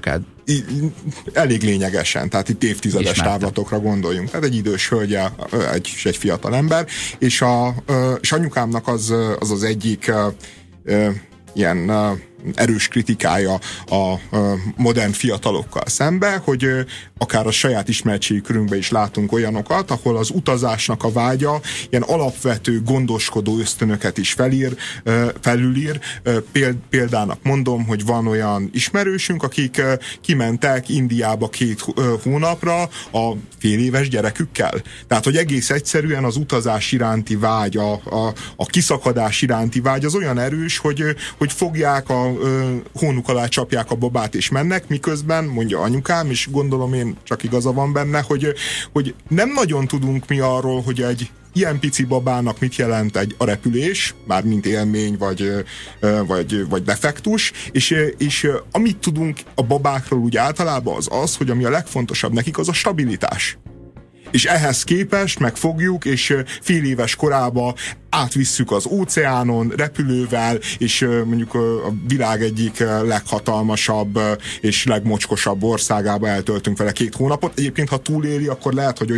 elég lényegesen, tehát itt évtizedes távlatokra gondoljunk. Tehát egy idős hölgy, egy fiatal ember, és anyukámnak az egyik ilyen erős kritikája a modern fiatalokkal szembe, hogy akár a saját ismertségi körünkben is látunk olyanokat, ahol az utazásnak a vágya ilyen alapvető gondoskodó ösztönöket is felülír. Példának mondom, hogy van olyan ismerősünk, akik kimentek Indiába 2 hónapra a féléves gyerekükkel. Tehát, hogy egész egyszerűen az utazás iránti vágy, a kiszakadás iránti vágy az olyan erős, hogy fogják hónuk alá csapják a babát és mennek, miközben, mondja anyukám, és gondolom én csak igaza van benne, hogy nem nagyon tudunk mi arról, hogy egy ilyen pici babának mit jelent a repülés, mármint élmény vagy defektus, és amit tudunk a babákról úgy általában az, hogy ami a legfontosabb nekik, az a stabilitás. És ehhez képest megfogjuk, és fél éves korába átvisszük az óceánon repülővel, és mondjuk a világ egyik leghatalmasabb és legmocskosabb országába eltöltünk vele 2 hónapot. Egyébként, ha túléli, akkor lehet, hogy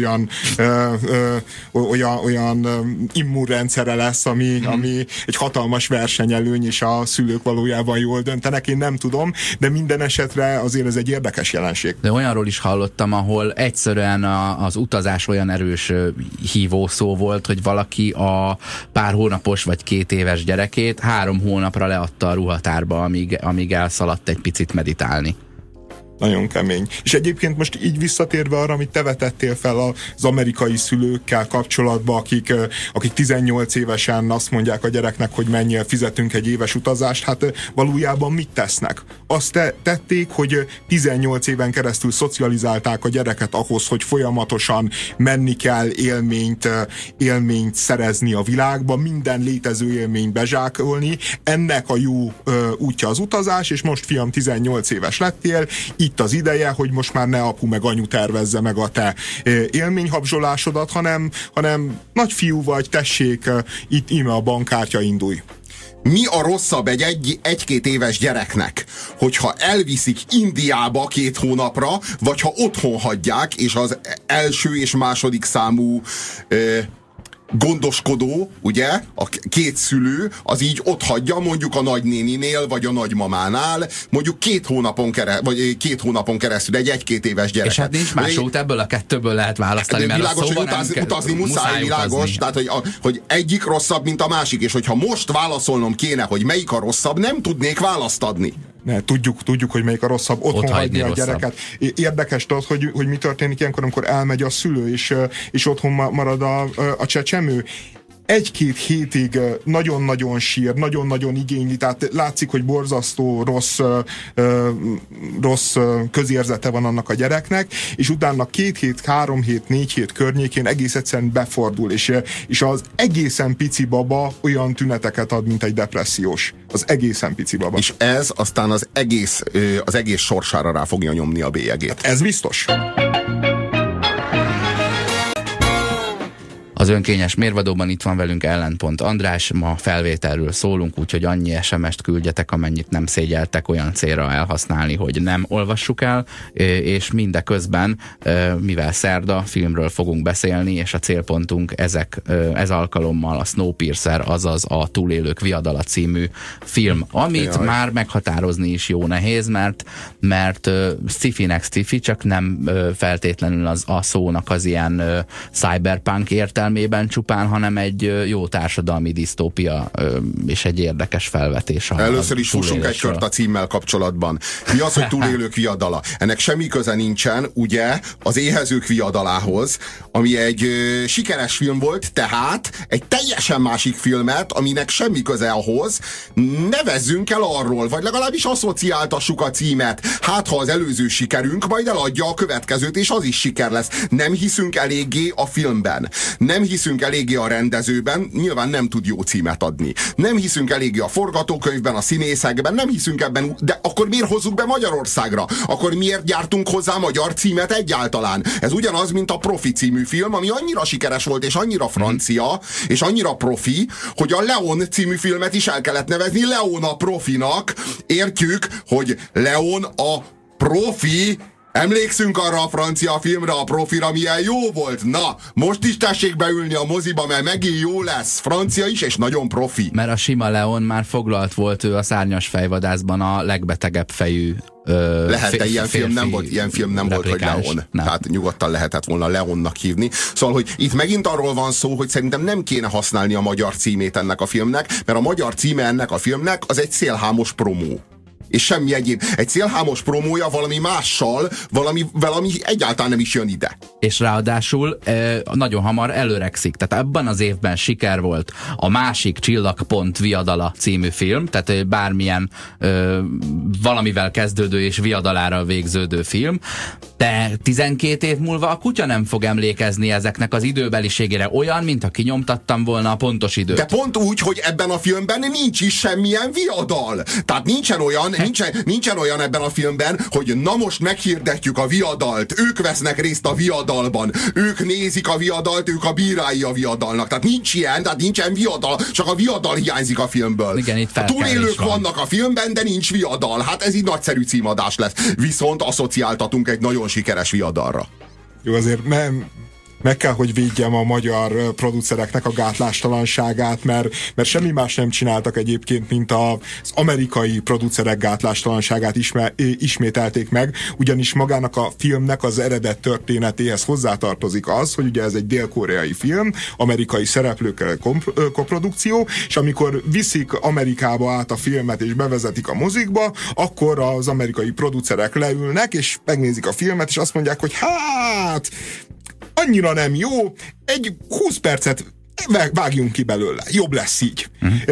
olyan immunrendszere lesz, ami egy hatalmas versenyelőny, és a szülők valójában jól döntenek, én nem tudom, de minden esetre azért ez egy érdekes jelenség. De olyanról is hallottam, ahol egyszerűen az utazás olyan erős hívószó volt, hogy valaki a pár hónapos vagy 2 éves gyerekét 3 hónapra leadta a ruhatárba, amíg elszaladt egy picit meditálni. Nagyon kemény. És egyébként most így visszatérve arra, amit te vetettél fel az amerikai szülőkkel kapcsolatban, akik 18 évesen azt mondják a gyereknek, hogy menjél, fizetünk egy éves utazást, hát valójában mit tesznek? Azt tették, hogy 18 éven keresztül szocializálták a gyereket ahhoz, hogy folyamatosan menni kell, élményt szerezni a világba, minden létező élményt bezsákolni. Ennek a jó útja az utazás, és most fiam 18 éves lettél, itt az ideje, hogy most már ne apu meg anyu tervezze meg a te élményhabzsolásodat, hanem nagyfiú vagy, tessék, itt íme a bankkártya, indulj. Mi a rosszabb egy-két éves gyereknek, hogyha elviszik Indiába 2 hónapra, vagy ha otthon hagyják, és az első és második számú gondoskodó, ugye, a 2 szülő, az így ott hagyja mondjuk a nagynéninél, vagy a nagymamánál, mondjuk 2 hónapon keresztül egy-2 éves gyereket. És hát nincs más út, ebből a 2-ből lehet választani, mert világos, hogy utazni muszáj, világos, tehát hogy egyik rosszabb, mint a másik, és hogyha most válaszolnom kéne, hogy melyik a rosszabb, nem tudnék választ adni. Ne, tudjuk, hogy melyik a rosszabb, otthon hagyni a gyereket. Érdekes tudod, hogy mi történik ilyenkor, amikor elmegy a szülő, és otthon marad a csecsemő. 1-2 hétig nagyon-nagyon sír, nagyon-nagyon igényli, tehát látszik, hogy borzasztó rossz közérzete van annak a gyereknek, és utána 2 hét, 3 hét, 4 hét környékén egész egyszerűen befordul, és az egészen pici baba olyan tüneteket ad, mint egy depressziós. Az egészen pici baba. És ez aztán az egész sorsára rá fogja nyomni a bélyegét. Hát ez biztos. Az önkényes mérvadóban itt van velünk Ellenpont András, ma felvételről szólunk, úgyhogy annyi SMS-t küldjetek, amennyit nem szégyeltek olyan célra elhasználni, hogy nem olvassuk el, és mindeközben, mivel szerda, filmről fogunk beszélni, és a célpontunk ez alkalommal a Snowpiercer, azaz a Túlélők viadala című film, amit már meghatározni is jó nehéz, mert sci-fi-nek sci-fi, csak nem feltétlenül a szónak az ilyen cyberpunk értelmében csupán, hanem egy jó társadalmi disztópia és egy érdekes felvetés. Először is fussunk egy kört a címmel kapcsolatban. Mi az, hogy Túlélők viadala? Ennek semmi köze nincsen, ugye, az Éhezők viadalához, ami egy sikeres film volt, tehát egy teljesen másik filmet, aminek semmi köze ahhoz, nevezzünk el arról, vagy legalábbis asszociáltassuk a címet. Hát, ha az előző sikerünk majd eladja a következőt, és az is siker lesz. Nem hiszünk eléggé a filmben. Nem hiszünk eléggé a rendezőben, nyilván nem tud jó címet adni. Nem hiszünk eléggé a forgatókönyvben, a színészekben, nem hiszünk ebben, de akkor miért hozzuk be Magyarországra? Akkor miért gyártunk hozzá magyar címet egyáltalán? Ez ugyanaz, mint a Profi című film, ami annyira sikeres volt, és annyira francia, és annyira profi, hogy a Leon című filmet is el kellett nevezni Leon a profinak. Értjük, hogy Leon a profi. Emlékszünk arra a francia filmre, a Profira milyen jó volt? Na, most is tessék beülni a moziba, mert megint jó lesz. Francia is, és nagyon profi. Mert a sima Leon már foglalt volt, ő a Szárnyas fejvadászban a legbetegebb fejű lehet, ilyen film nem volt, hogy Leon. Nem. Tehát nyugodtan lehetett volna Leonnak hívni. Szóval, hogy itt megint arról van szó, hogy szerintem nem kéne használni a magyar címét ennek a filmnek, mert a magyar címe ennek a filmnek az egy szélhámos promó. És semmi egyéb. Egy szélhámos promója valami mással, valami egyáltalán nem is jön ide. És ráadásul nagyon hamar előrekszik. Tehát ebben az évben siker volt a másik Csillagpont viadala című film, tehát bármilyen valamivel kezdődő és viadalára végződő film, de 12 év múlva a kutya nem fog emlékezni ezeknek az időbeliségére, olyan, mint ha kinyomtattam volna a pontos időt. De pont úgy, hogy ebben a filmben nincs is semmilyen viadal. Tehát nincsen olyan ebben a filmben, hogy na most meghirdetjük a viadalt, ők vesznek részt a viadalban, ők nézik a viadalt, ők a bírái a viadalnak. Tehát nincsen viadal, csak a viadal hiányzik a filmből. Igen, itt a túlélők vannak a filmben, de nincs viadal. Hát ez így nagyszerű címadás lesz. Viszont asszociáltatunk egy nagyon sikeres viadalra. Jó, azért meg kell, hogy védjem a magyar producereknek a gátlástalanságát, mert semmi más nem csináltak egyébként, mint az amerikai producerek gátlástalanságát ismételték meg, ugyanis magának a filmnek az eredet történetéhez hozzátartozik az, hogy ugye ez egy dél-koreai film, amerikai szereplőkkel koprodukció, és amikor viszik Amerikába át a filmet és bevezetik a mozikba, akkor az amerikai producerek leülnek, és megnézik a filmet, és azt mondják, hogy hát annyira nem jó, egy 20 percet vágjunk ki belőle. Jobb lesz így.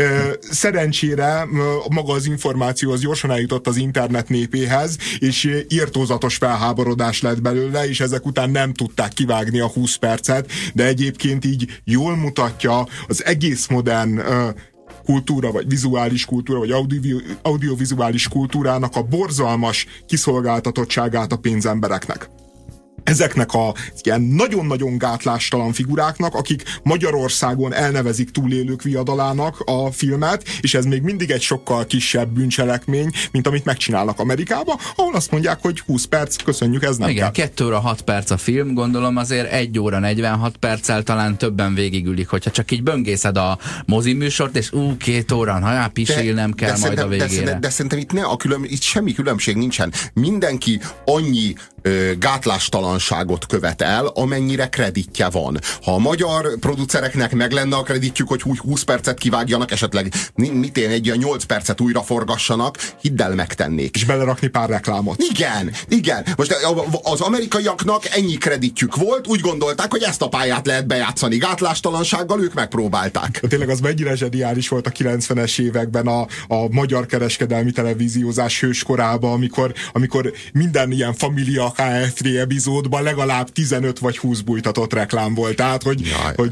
Szerencsére maga az információ az gyorsan eljutott az internet népéhez, és irtózatos felháborodás lett belőle, és ezek után nem tudták kivágni a 20 percet, de egyébként így jól mutatja az egész modern kultúra, vagy vizuális kultúra, vagy audiovizuális kultúrának a borzalmas kiszolgáltatottságát a pénzembereknek. Ezeknek a ilyen nagyon-nagyon gátlástalan figuráknak, akik Magyarországon elnevezik túlélők viadalának a filmet, és ez még mindig egy sokkal kisebb bűncselekmény, mint amit megcsinálnak Amerikában, ahol azt mondják, hogy 20 perc, köszönjük, ez nem igen, kell. 2 óra 6 perc a film, gondolom azért 1 óra 46 perccel talán többen végigülik, hogyha csak így böngészed a moziműsort, és 2 órán, pisilnem kell majd a végére. De szerintem itt semmi különbség nincsen. Mindenki annyi gátlástalanságot követ el, amennyire kreditje van. Ha a magyar producereknek meg lenne a kreditjük, hogy 20 percet kivágjanak, esetleg egy ilyen 8 percet újra forgassanak, hidd el, megtennék. És belerakni pár reklámot. Igen. Most az amerikaiaknak ennyi kreditjük volt, úgy gondolták, hogy ezt a pályát lehet bejátszani gátlástalansággal, ők megpróbálták. De tényleg az mennyire zseniális volt a 90-es években a magyar kereskedelmi televíziózás hőskorában, amikor minden ilyen Familia Kft. Epizódban legalább 15 vagy 20 bújtatott reklám volt. Tehát, hogy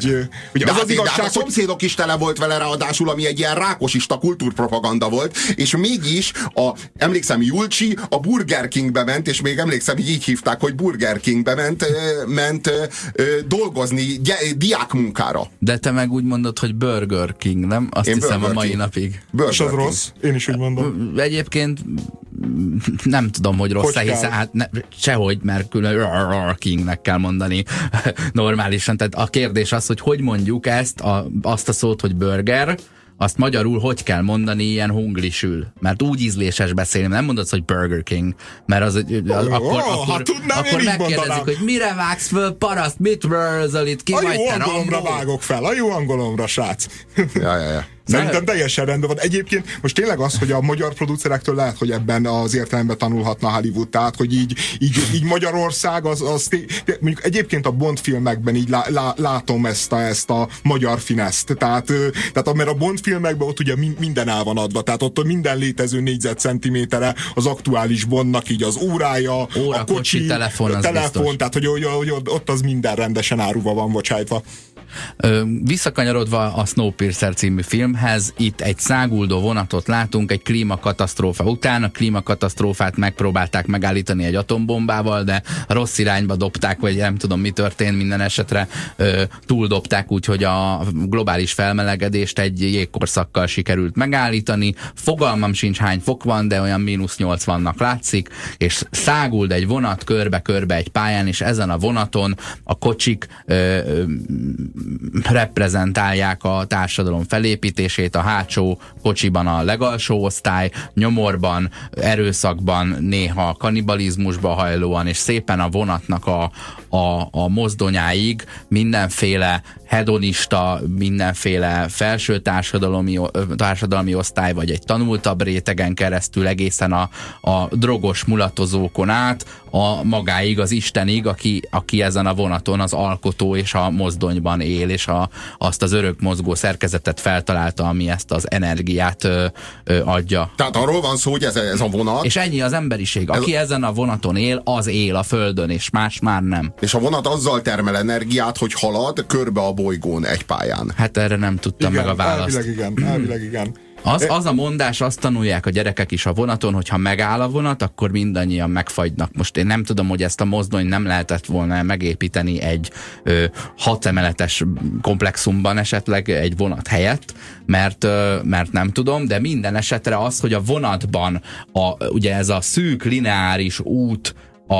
az az igazság, a szomszédok is tele volt vele ráadásul, ami egy ilyen rákosista kultúrpropaganda volt, és mégis emlékszem, Julcsi a Burger Kingbe ment, és még emlékszem, így hívták, hogy Burger Kingbe ment dolgozni diákmunkára. De te meg úgy mondod, hogy Burger King, nem? Azt Én hiszem Burger a mai King. napig. És az rossz? Én is úgy mondom. Egyébként nem tudom, hogy rossz, hiszen sehogy, mert külön Kingnek kell mondani normálisan. Tehát a kérdés az, hogy mondjuk azt a szót, hogy burger, azt magyarul hogy kell mondani ilyen hunglisül? Mert úgy ízléses beszélni, nem mondod, hogy Burger King, mert akkor megkérdezik, hogy mire vágsz föl, paraszt, mit rörzöl itt, ki vagy te, Rambo? A jó angolomra vágok fel, a jó angolomra, srác. Ja. Szerintem teljesen rendben van. Egyébként most tényleg az, hogy a magyar producerektől lehet, hogy ebben az értelemben tanulhatna Hollywood, tehát, hogy így Magyarország, mondjuk egyébként a Bond filmekben így látom ezt a magyar fineszt. Tehát mert a Bond filmekben ott ugye minden el van adva, tehát ott minden létező négyzetcentimétere az aktuális Bondnak, így az órája, a kocsi, telefon, tehát hogy ott az minden rendesen áruva van bocsájtva. Visszakanyarodva a Snowpiercer című filmhez, itt egy száguldó vonatot látunk egy klímakatasztrófa után. A klímakatasztrófát megpróbálták megállítani egy atombombával, de rossz irányba dobták, vagy nem tudom mi történt, minden esetre túldobták, úgyhogy a globális felmelegedést egy jégkorszakkal sikerült megállítani. Fogalmam sincs hány fok van, de olyan -80-nak látszik, és száguld egy vonat körbe-körbe egy pályán, és ezen a vonaton a kocsik reprezentálják a társadalom felépítését, a hátsó kocsiban a legalsó osztály, nyomorban, erőszakban, néha kannibalizmusba hajlóan, és szépen a vonatnak a mozdonyáig mindenféle hedonista, mindenféle felső társadalmi osztály, vagy egy tanultabb rétegen keresztül egészen a drogos mulatozókon át, a magáig, az Istenig, aki ezen a vonaton az alkotó és a mozdonyban él, és azt az örök mozgó szerkezetet feltalálta, ami ezt az energiát adja. Tehát arról van szó, hogy ez a vonat... És ennyi az emberiség. Aki ezen a vonaton él, az él a Földön, és más már nem. És a vonat azzal termel energiát, hogy halad körbe a bolygón egy pályán. Hát erre nem tudtam meg a választ. Elvileg igen. Az a mondás, azt tanulják a gyerekek is a vonaton, hogy ha megáll a vonat, akkor mindannyian megfagynak. Most én nem tudom, hogy ezt a mozdony nem lehetett volna megépíteni egy 6 emeletes komplexumban esetleg egy vonat helyett, mert nem tudom, de minden esetre az, hogy a vonatban ugye ez a szűk lineáris út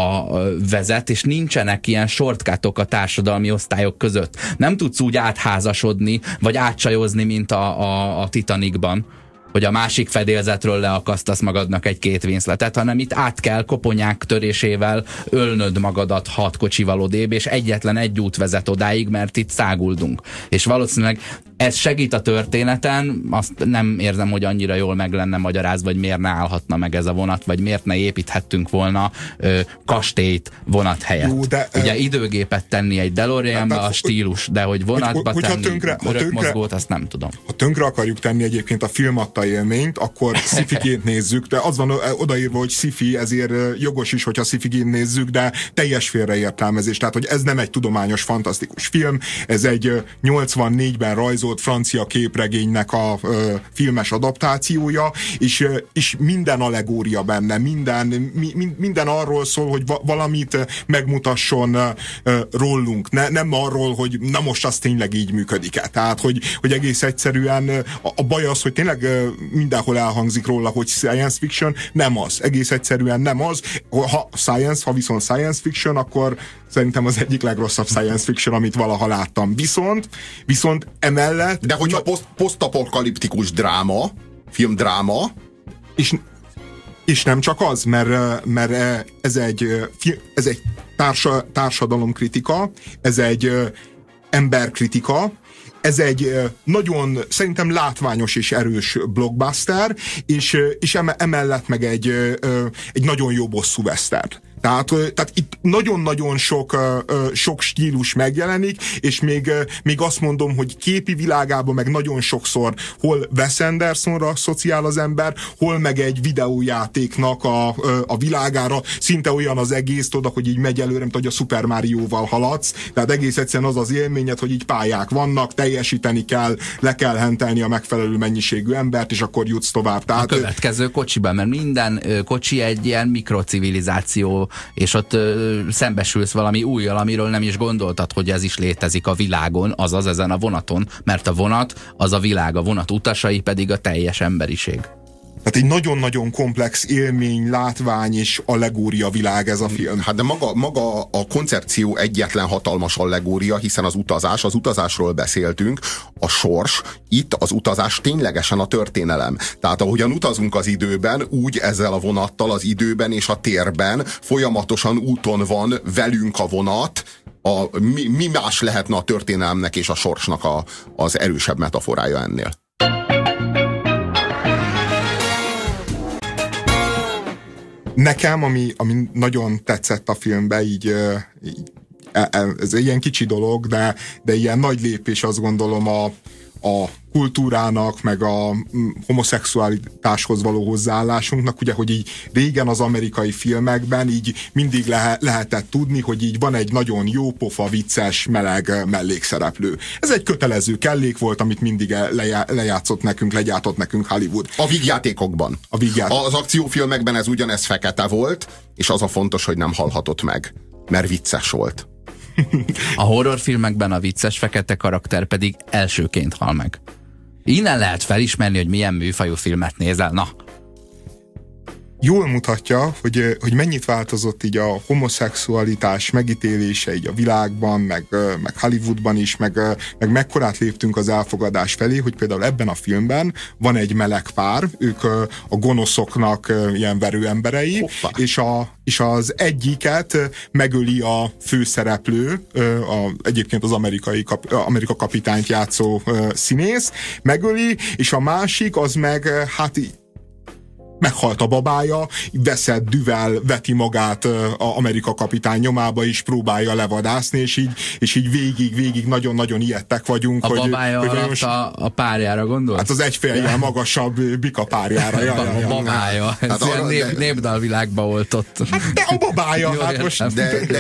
vezet, és nincsenek ilyen shortcutok a társadalmi osztályok között. Nem tudsz úgy átházasodni, vagy átcsajozni, mint a Titanicban, hogy a másik fedélzetről leakasztasz magadnak egy Kate Winsletet, hanem itt át kell koponyák törésével ölnöd magadat 6 kocsival odébb, és egyetlen egy út vezet odáig, mert itt száguldunk. És valószínűleg ez segít a történeten, azt nem érzem, hogy annyira jól meg lenne magyarázva, vagy miért ne állhatna meg ez a vonat, vagy miért ne építhettünk volna kastélyt vonat helyett. Jó, ugye időgépet tenni egy DeLoreanbe a stílus, de hogy vonatba tenni örökmozgót, azt nem tudom. Ha tönkre akarjuk tenni egyébként a film adta élményt, akkor sci-fiként nézzük, de az van odaírva, hogy sci-fi, ezért jogos is, hogyha sci-fiként nézzük, de teljes félreértelmezés. Tehát, hogy ez nem egy tudományos, fantasztikus film, ez egy 84-ben rajzolt francia képregénynek a filmes adaptációja, és minden allegória benne, minden arról szól, hogy valamit megmutasson rólunk. Nem arról, hogy na most az tényleg így működik-e. Tehát, hogy egész egyszerűen a baj az, hogy tényleg mindenhol elhangzik róla, hogy science fiction, nem az. Egész egyszerűen nem az. Ha viszont science fiction, akkor szerintem az egyik legrosszabb science fiction, amit valaha láttam. Viszont emellett... De hogyha posztapokaliptikus dráma, filmdráma... És nem csak az, mert ez egy társadalomkritika, ez egy emberkritika, ez egy nagyon, szerintem látványos és erős blockbuster, és emellett meg egy nagyon jó bosszú western. Tehát itt nagyon-nagyon sok stílus megjelenik, és még azt mondom, hogy képi világában meg nagyon sokszor hol Wes Andersonra asszociál az ember, hol meg egy videójátéknak a világára, szinte olyan az egész, tudod, hogy így megy előre, mint hogy a Super Mario-val haladsz, tehát egész egyszerűen az az élményed, hogy így pályák vannak, teljesíteni kell, le kell hentelni a megfelelő mennyiségű embert, és akkor jutsz tovább. Tehát, a következő kocsiban, mert minden kocsi egy ilyen mikrocivilizáció, és ott szembesülsz valami újjal, amiről nem is gondoltad, hogy ez is létezik a világon, azaz ezen a vonaton, mert a vonat az a világ, a vonat utasai pedig a teljes emberiség. Tehát egy nagyon-nagyon komplex élmény, látvány és allegória világ ez a film. Hát de maga a koncepció egyetlen hatalmas allegória, hiszen az utazásról beszéltünk, a sors, itt az utazás ténylegesen a történelem. Tehát ahogyan utazunk az időben, úgy ezzel a vonattal az időben és a térben folyamatosan úton van velünk a vonat. Mi más lehetne a történelemnek és a sorsnak az erősebb metaforája ennél? Nekem, ami nagyon tetszett a filmben, így ez egy ilyen kicsi dolog, de ilyen nagy lépés, azt gondolom, a kultúrának, meg a homoszexualitáshoz való hozzáállásunknak, ugye, hogy így régen az amerikai filmekben így mindig lehetett tudni, hogy így van egy nagyon jó pofa, vicces, meleg mellékszereplő. Ez egy kötelező kellék volt, amit mindig legyártott nekünk Hollywood. A vígjátékokban. Az akciófilmekben ez ugyanez fekete volt, és az a fontos, hogy nem halhatott meg, mert vicces volt. A horrorfilmekben a vicces fekete karakter pedig elsőként hal meg. Innen lehet felismerni, hogy milyen műfajú filmet nézel. Na. Jól mutatja, hogy mennyit változott így a homoszexualitás megítélése így a világban, meg Hollywoodban is, meg mekkorát léptünk az elfogadás felé, hogy például ebben a filmben van egy meleg pár, ők a gonoszoknak ilyen verőemberei, és az egyiket megöli a főszereplő, egyébként az Amerika kapitányt játszó színész, megöli, és a másik az meg hát meghalt a babája, veszett düvel veti magát a Amerika kapitány nyomába is, próbálja levadászni, és így végig nagyon-nagyon ijedtek vagyunk. A babája alatt a párjára gondolsz? Hát az egyféljel magasabb bika párjára. A babája. Ez hát ilyen népdalvilágba oltott. Hát de a babája. Hát most...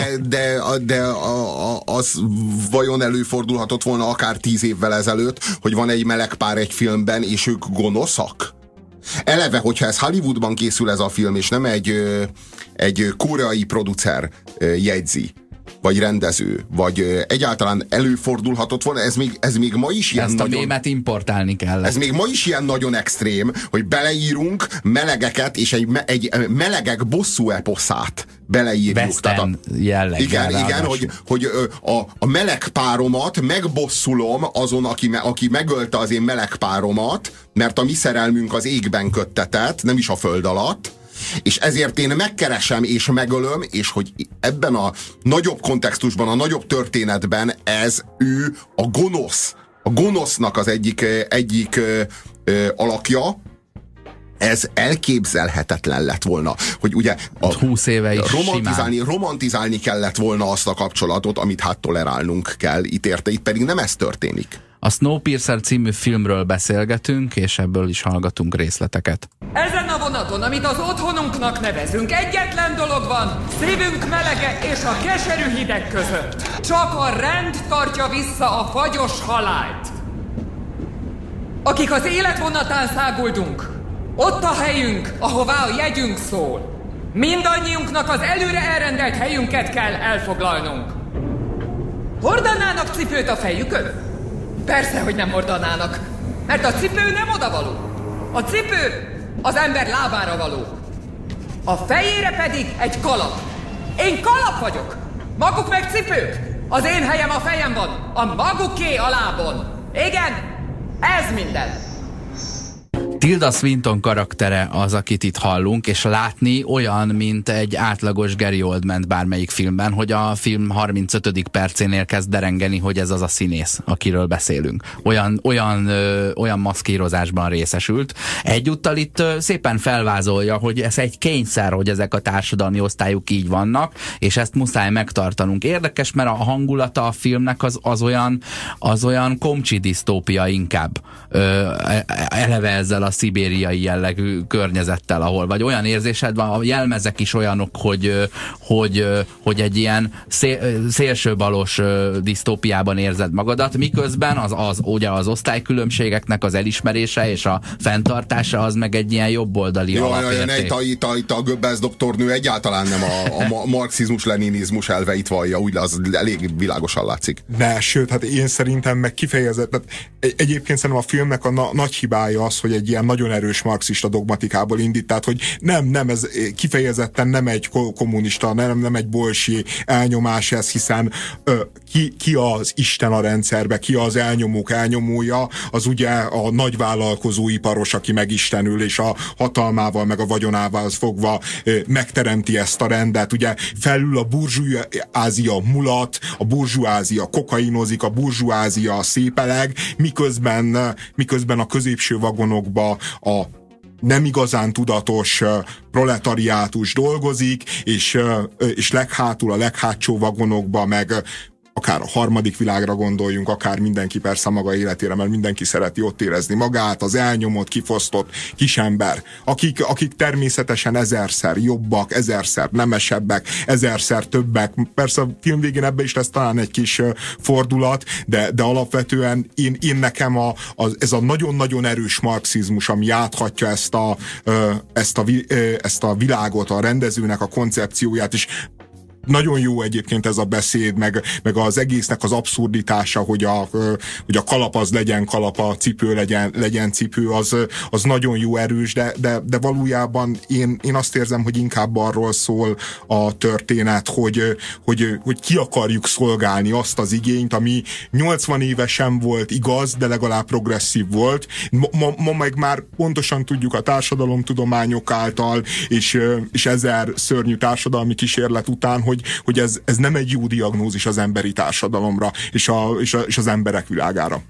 De az vajon előfordulhatott volna akár 10 évvel ezelőtt, hogy van egy meleg pár egy filmben, és ők gonoszak? Eleve, hogyha ez Hollywoodban készül ez a film, és nem egy koreai producer jegyzi, vagy rendező, vagy egyáltalán előfordulhatott volna, ez még ma is ilyen ezt nagyon... a mémet importálni kell. Ez még ma is ilyen nagyon extrém, hogy beleírunk melegeket, és egy melegek bosszú eposzát beleírjuk. Western jelleggel. Igen, hogy a meleg páromat megbosszulom azon, aki megölte az én meleg páromat, mert a mi szerelmünk az égben köttetett, nem is a föld alatt, és ezért én megkeresem és megölöm, és hogy ebben a nagyobb kontextusban, a nagyobb történetben ő a gonosz. A gonosznak az egyik alakja, ez elképzelhetetlen lett volna, hogy ugye 20 éve is romantizálni kellett volna azt a kapcsolatot, amit hát tolerálnunk kell itt érte, itt pedig nem ez történik. A Snowpiercer című filmről beszélgetünk, és ebből is hallgatunk részleteket. Ezen a vonaton, amit az otthonunknak nevezünk, egyetlen dolog van, szívünk melege és a keserű hideg között. Csak a rend tartja vissza a fagyos halált. Akik az élet vonatán száguldunk, ott a helyünk, ahová a jegyünk szól. Mindannyiunknak az előre elrendelt helyünket kell elfoglalnunk. Hordanának cipőt a fejükön? Persze, hogy nem hordanának, mert a cipő nem odavaló. A cipő az ember lábára való. A fejére pedig egy kalap. Én kalap vagyok. Maguk meg cipők. Az én helyem a fejem van, a maguké a lábon. Igen, ez minden. Tilda Swinton karaktere az, akit itt hallunk, és látni olyan, mint egy átlagos Gary Oldman bármelyik filmben, hogy a film 35. percénél kezd derengeni, hogy ez az a színész, akiről beszélünk. Olyan maszkírozásban részesült. Egyúttal itt szépen felvázolja, hogy ez egy kényszer, hogy ezek a társadalmi osztályok így vannak, és ezt muszáj megtartanunk. Érdekes, mert a hangulata a filmnek az olyan komcsi disztópia inkább. Eleve ezzel a szibériai jellegű környezettel, ahol vagy olyan érzésed van, a jelmezek is olyanok, hogy egy ilyen szélsőbalos disztópiában érzed magadat, miközben ugye az osztálykülönbségeknek az elismerése és a fenntartása az meg egy ilyen jobboldali alapérték. Itt a Goebbels doktornő egyáltalán nem a marxizmus-leninizmus elveit vallja, úgy az elég világosan látszik. Sőt, hát én szerintem meg kifejezett, egyébként szerintem a filmnek a nagy hibája az, hogy egy ilyen nagyon erős marxista dogmatikából indít, tehát hogy nem, ez kifejezetten nem egy kommunista, nem egy bolsi elnyomás ez, hiszen ki az Isten a rendszerbe, ki az elnyomók elnyomója, az ugye a nagyvállalkozó iparos, aki megistenül, és a hatalmával, meg a vagyonával fogva megteremti ezt a rendet. Ugye felül a burzsúázia mulat, a burzsúázia kokainozik, a burzsúázia szépeleg, miközben a középső vagonokba a nem igazán tudatos proletariátus dolgozik, és leghátul a leghátsó vagonokba meg akár a harmadik világra gondoljunk, akár mindenki persze maga életére, mert mindenki szereti ott érezni magát, az elnyomott, kifosztott kisember, akik természetesen ezerszer jobbak, ezerszer nemesebbek, ezerszer többek. Persze a film végén ebbe is lesz talán egy kis fordulat, de alapvetően én nekem ez a nagyon-nagyon erős marxizmus, ami áthatja ezt a világot, a rendezőnek a koncepcióját is. Nagyon jó egyébként ez a beszéd, meg az egésznek az abszurditása, hogy a kalap az legyen kalap, a cipő legyen cipő, az nagyon jó, erős, de valójában én azt érzem, hogy inkább arról szól a történet, hogy ki akarjuk szolgálni azt az igényt, ami 80 éve sem volt igaz, de legalább progresszív volt. Ma meg már pontosan tudjuk a társadalomtudományok által, és ezer szörnyű társadalmi kísérlet után, hogy ez nem egy jó diagnózis az emberi társadalomra és az emberek világára.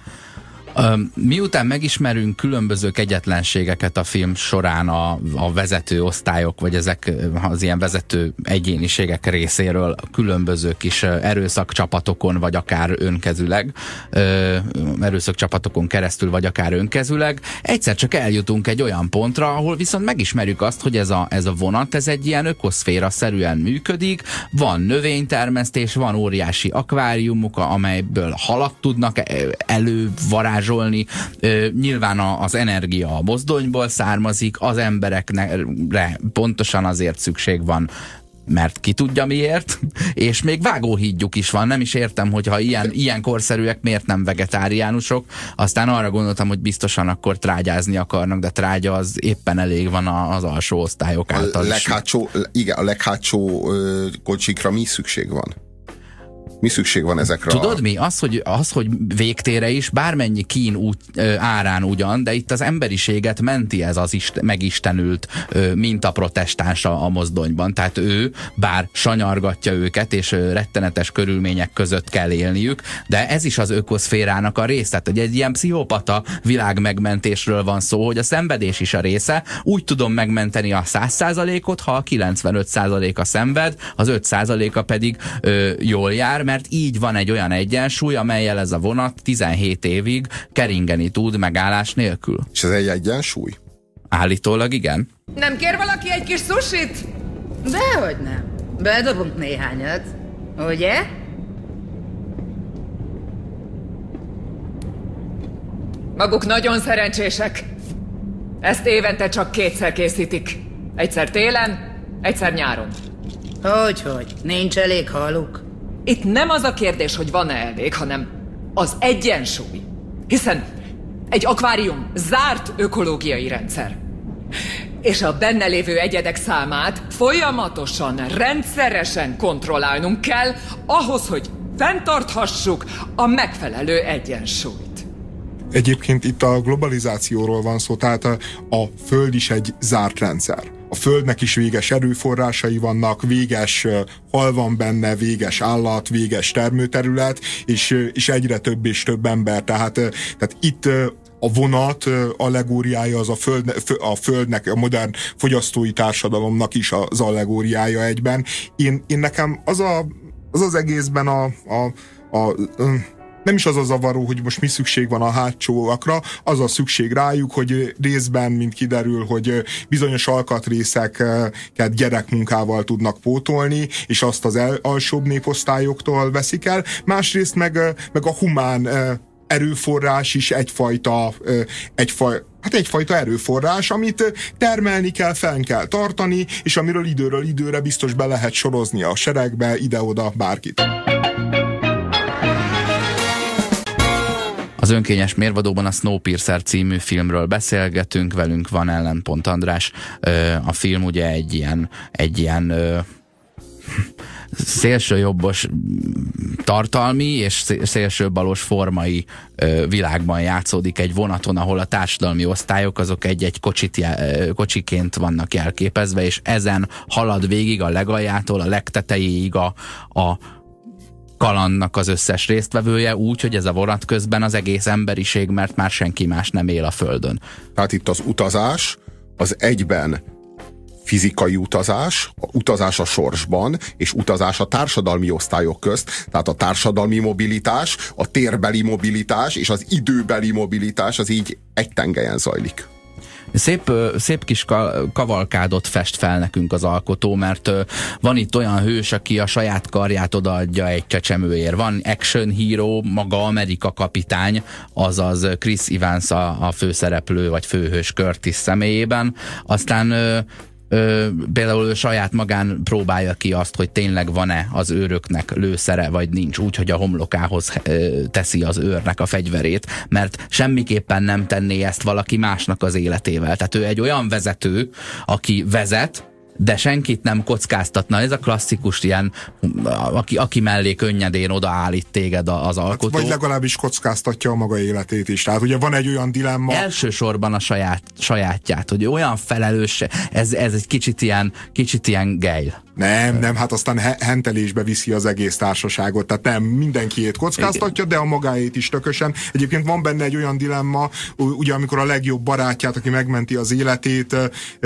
Miután megismerünk különböző kegyetlenségeket a film során a vezető osztályok, vagy ezek az ilyen vezető egyéniségek részéről a különböző kis erőszakcsapatokon, vagy akár önkezüleg, erőszakcsapatokon keresztül, vagy akár önkezüleg, egyszer csak eljutunk egy olyan pontra, ahol viszont megismerjük azt, hogy ez a vonat, ez egy ilyen ökoszféra-szerűen működik, van növénytermesztés, van óriási akváriumok, amelyből halat tudnak elővarázsolni. Nyilván az energia a mozdonyból származik, az emberekre pontosan azért szükség van, mert ki tudja miért, és még vágóhídjuk is van, nem is értem, hogyha ilyen korszerűek, miért nem vegetáriánusok, aztán arra gondoltam, hogy akkor trágyázni akarnak, de trágya az éppen elég van az alsó osztályok által is. A leghátsó kocsikra mi szükség van? Mi szükség van ezekre? Tudod mi? Az, hogy végtére is bármennyi kín árán ugyan, de itt az emberiséget menti ez az megistenült mintaprotestáns a mozdonyban. Tehát ő, bár sanyargatja őket, és rettenetes körülmények között kell élniük, de ez is az ökoszférának a része. Tehát, hogy egy ilyen pszichopata világmegmentésről van szó, hogy a szenvedés is a része. Úgy tudom megmenteni a 100%-ot, ha a 95%-a szenved, az 5%-a pedig jól jár, mert így van egy olyan egyensúly, amellyel ez a vonat 17 évig keringeni tud megállás nélkül. És ez egy egyensúly? Állítólag igen. Nem kér valaki egy kis susit? Dehogy nem. Bedobunk néhányat. Ugye? Maguk nagyon szerencsések. Ezt évente csak 2-szer készítik. Egyszer télen, egyszer nyáron. Hogy? Nincs elég haluk? Itt nem az a kérdés, hogy van-e elég, hanem az egyensúly. Hiszen egy akvárium zárt ökológiai rendszer. És a benne lévő egyedek számát folyamatosan, rendszeresen kontrollálnunk kell ahhoz, hogy fenntarthassuk a megfelelő egyensúlyt. Egyébként itt a globalizációról van szó, tehát a Föld is egy zárt rendszer. A Földnek is véges erőforrásai vannak, véges hal van benne, véges állat, véges termőterület, és egyre több és több ember. Tehát itt a vonat allegóriája az a Földnek, a modern fogyasztói társadalomnak is az allegóriája egyben. Én nekem az egészben nem is az a zavaró, hogy most mi szükség van a hátsóakra, az a szükség rájuk, hogy részben, mint kiderül, hogy bizonyos alkatrészeket gyerekmunkával tudnak pótolni, és azt az alsóbb néposztályoktól veszik el. Másrészt meg a humán erőforrás is egyfajta erőforrás, amit termelni kell, fenn kell tartani, és amiről időről időre biztos be lehet sorozni a seregbe, ide-oda bárkit. Az önkényes mérvadóban a Snowpiercer című filmről beszélgetünk, velünk van Ellenpont András. A film ugye egy ilyen szélsőjobbos tartalmi és szélsőbalos formai világban játszódik, egy vonaton, ahol a társadalmi osztályok azok egy kocsiként vannak jelképezve, és ezen halad végig a legaljától a legtetejéig a kalandnak az összes résztvevője, úgy, hogy ez a vonat közben az egész emberiség, mert már senki más nem él a Földön. Tehát itt az utazás az egyben fizikai utazás a sorsban, és utazás a társadalmi osztályok közt, tehát a társadalmi mobilitás, a térbeli mobilitás és az időbeli mobilitás az így egy tengelyen zajlik. Szép kis kavalkádot fest fel nekünk az alkotó, mert van itt olyan hős, aki a saját karját odaadja egy csecsemőért. Van action hero, maga Amerika kapitány, azaz Chris Evans a főszereplő, vagy főhős Curtis személyében. Aztán például ő saját magán próbálja ki azt, hogy tényleg van-e az őröknek lőszere, vagy nincs, úgy, hogy a homlokához teszi az őrnek a fegyverét, mert semmiképpen nem tenné ezt valaki másnak az életével. Tehát ő egy olyan vezető, aki vezet, de senkit nem kockáztatna. Ez a klasszikus ilyen, aki mellé könnyedén odaállít téged az alkotó. Vagy legalábbis kockáztatja a maga életét is. Tehát ugye van egy olyan dilemma. Elsősorban a sajátját, hogy olyan felelős, ez egy kicsit ilyen gejl. Nem, hát aztán hentelésbe viszi az egész társaságot, tehát nem mindenkiét kockáztatja, de a magáét is tökösen. Egyébként van benne egy olyan dilemma, ugye amikor a legjobb barátját, aki megmenti az életét,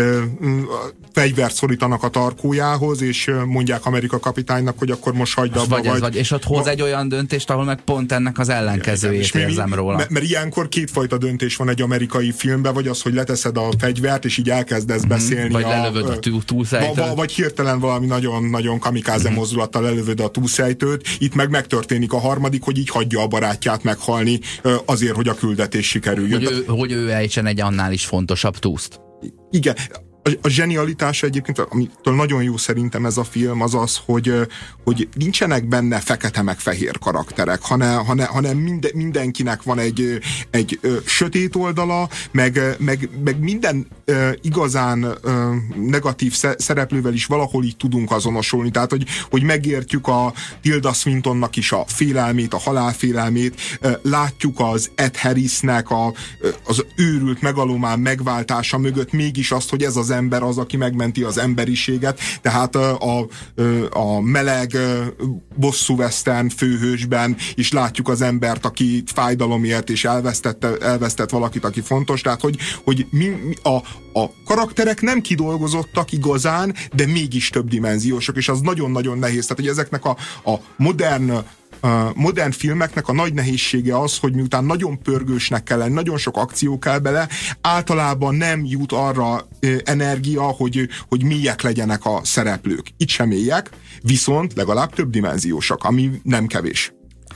fegyvert szorítanak a tarkójához, és mondják Amerika kapitánynak, hogy akkor most hagyd abba, és ott hoz egy olyan döntést, ahol meg pont ennek az ellenkezőjét érzem róla. Mert ilyenkor kétfajta döntés van egy amerikai filmben, vagy az, hogy leteszed a fegyvert, és így elkezdesz beszélni. Vagy lelövöd a túlszejtőt. Vagy hirtelen valami nagyon kamikáze mozdulattal lelövöd a túlszejtőt. Itt meg megtörténik a harmadik, hogy így hagyja a barátját meghalni azért, hogy a küldetés sikerüljön. Hogy ő ejtsen egy annál is fontosabb túszt. Igen. A zsenialitása egyébként, amitől nagyon jó szerintem ez a film, az, hogy nincsenek benne fekete meg fehér karakterek, hanem mindenkinek van egy sötét oldala, meg minden igazán negatív szereplővel is valahol így tudunk azonosulni. Tehát, hogy megértjük a Tilda Swintonnak is a félelmét, a halálfélelmét, látjuk az Ed Harrisnek az őrült megalomán megváltása mögött mégis azt, hogy ez az ember az, aki megmenti az emberiséget, tehát a meleg bosszú western főhősben is látjuk az embert, aki fájdalomért és elvesztett valakit, aki fontos, tehát hogy a karakterek nem kidolgozottak igazán, de mégis többdimenziósok, és az nagyon-nagyon nehéz. Tehát, hogy ezeknek a modern filmeknek a nagy nehézsége az, hogy miután nagyon pörgősnek kell lenni, nagyon sok akció kell bele, általában nem jut arra energia, hogy mélyek legyenek a szereplők. Itt sem mélyek, viszont legalább többdimenziósak, ami nem kevés.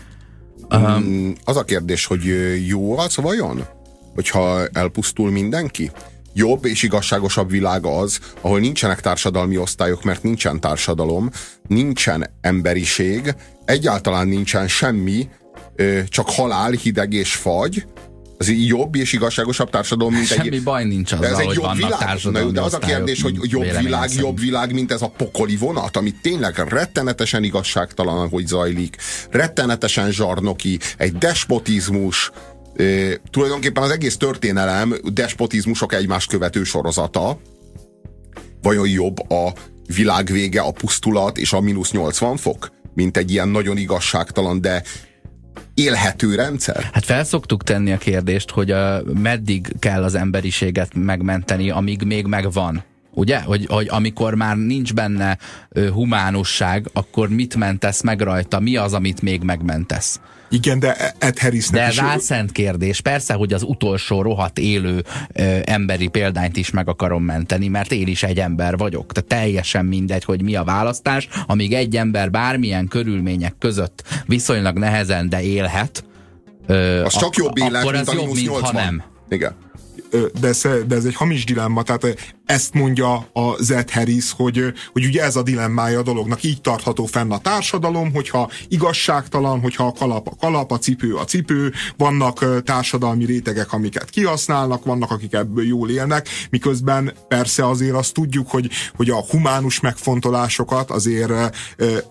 Az a kérdés, hogy jó az vajon? Hogyha elpusztul mindenki? Jobb és igazságosabb világ az, ahol nincsenek társadalmi osztályok, mert nincsen társadalom, nincsen emberiség, egyáltalán nincsen semmi, csak halál, hideg és fagy. Ez jobb és igazságosabb társadalom, mint semmi baj nincs azzal, hogy vannak társadalmi de az a kérdés, hogy jobb világ, mint ez a pokoli vonat, ami tényleg rettenetesen igazságtalan, hogy zajlik, rettenetesen zsarnoki, egy despotizmus, tulajdonképpen az egész történelem despotizmusok egymást követő sorozata. Vajon jobb a világ vége, a pusztulat és a -80 fok, mint egy ilyen nagyon igazságtalan, de élhető rendszer? Hát fel szoktuk tenni a kérdést, hogy meddig kell az emberiséget megmenteni, amíg még megvan. Ugye? Hogy amikor már nincs benne humánusság, akkor mit mentesz meg rajta? Mi az, amit még megmentesz? Igen, de Ed Harrisnek de ez álszent kérdés. Persze, hogy az utolsó rohadt élő emberi példányt is meg akarom menteni, mert én is egy ember vagyok. Tehát teljesen mindegy, hogy mi a választás, amíg egy ember bármilyen körülmények között viszonylag nehezen, de élhet, az csak jobb élet, mint a -80. Nem. Igen. De ez egy hamis dilemma, tehát ezt mondja a Ed Harris, hogy ugye ez a dilemmája a dolognak, így tartható fenn a társadalom, hogyha igazságtalan, hogyha a kalap, a cipő, vannak társadalmi rétegek, amiket kihasználnak, vannak, akik ebből jól élnek, miközben persze azért azt tudjuk, hogy a humánus megfontolásokat azért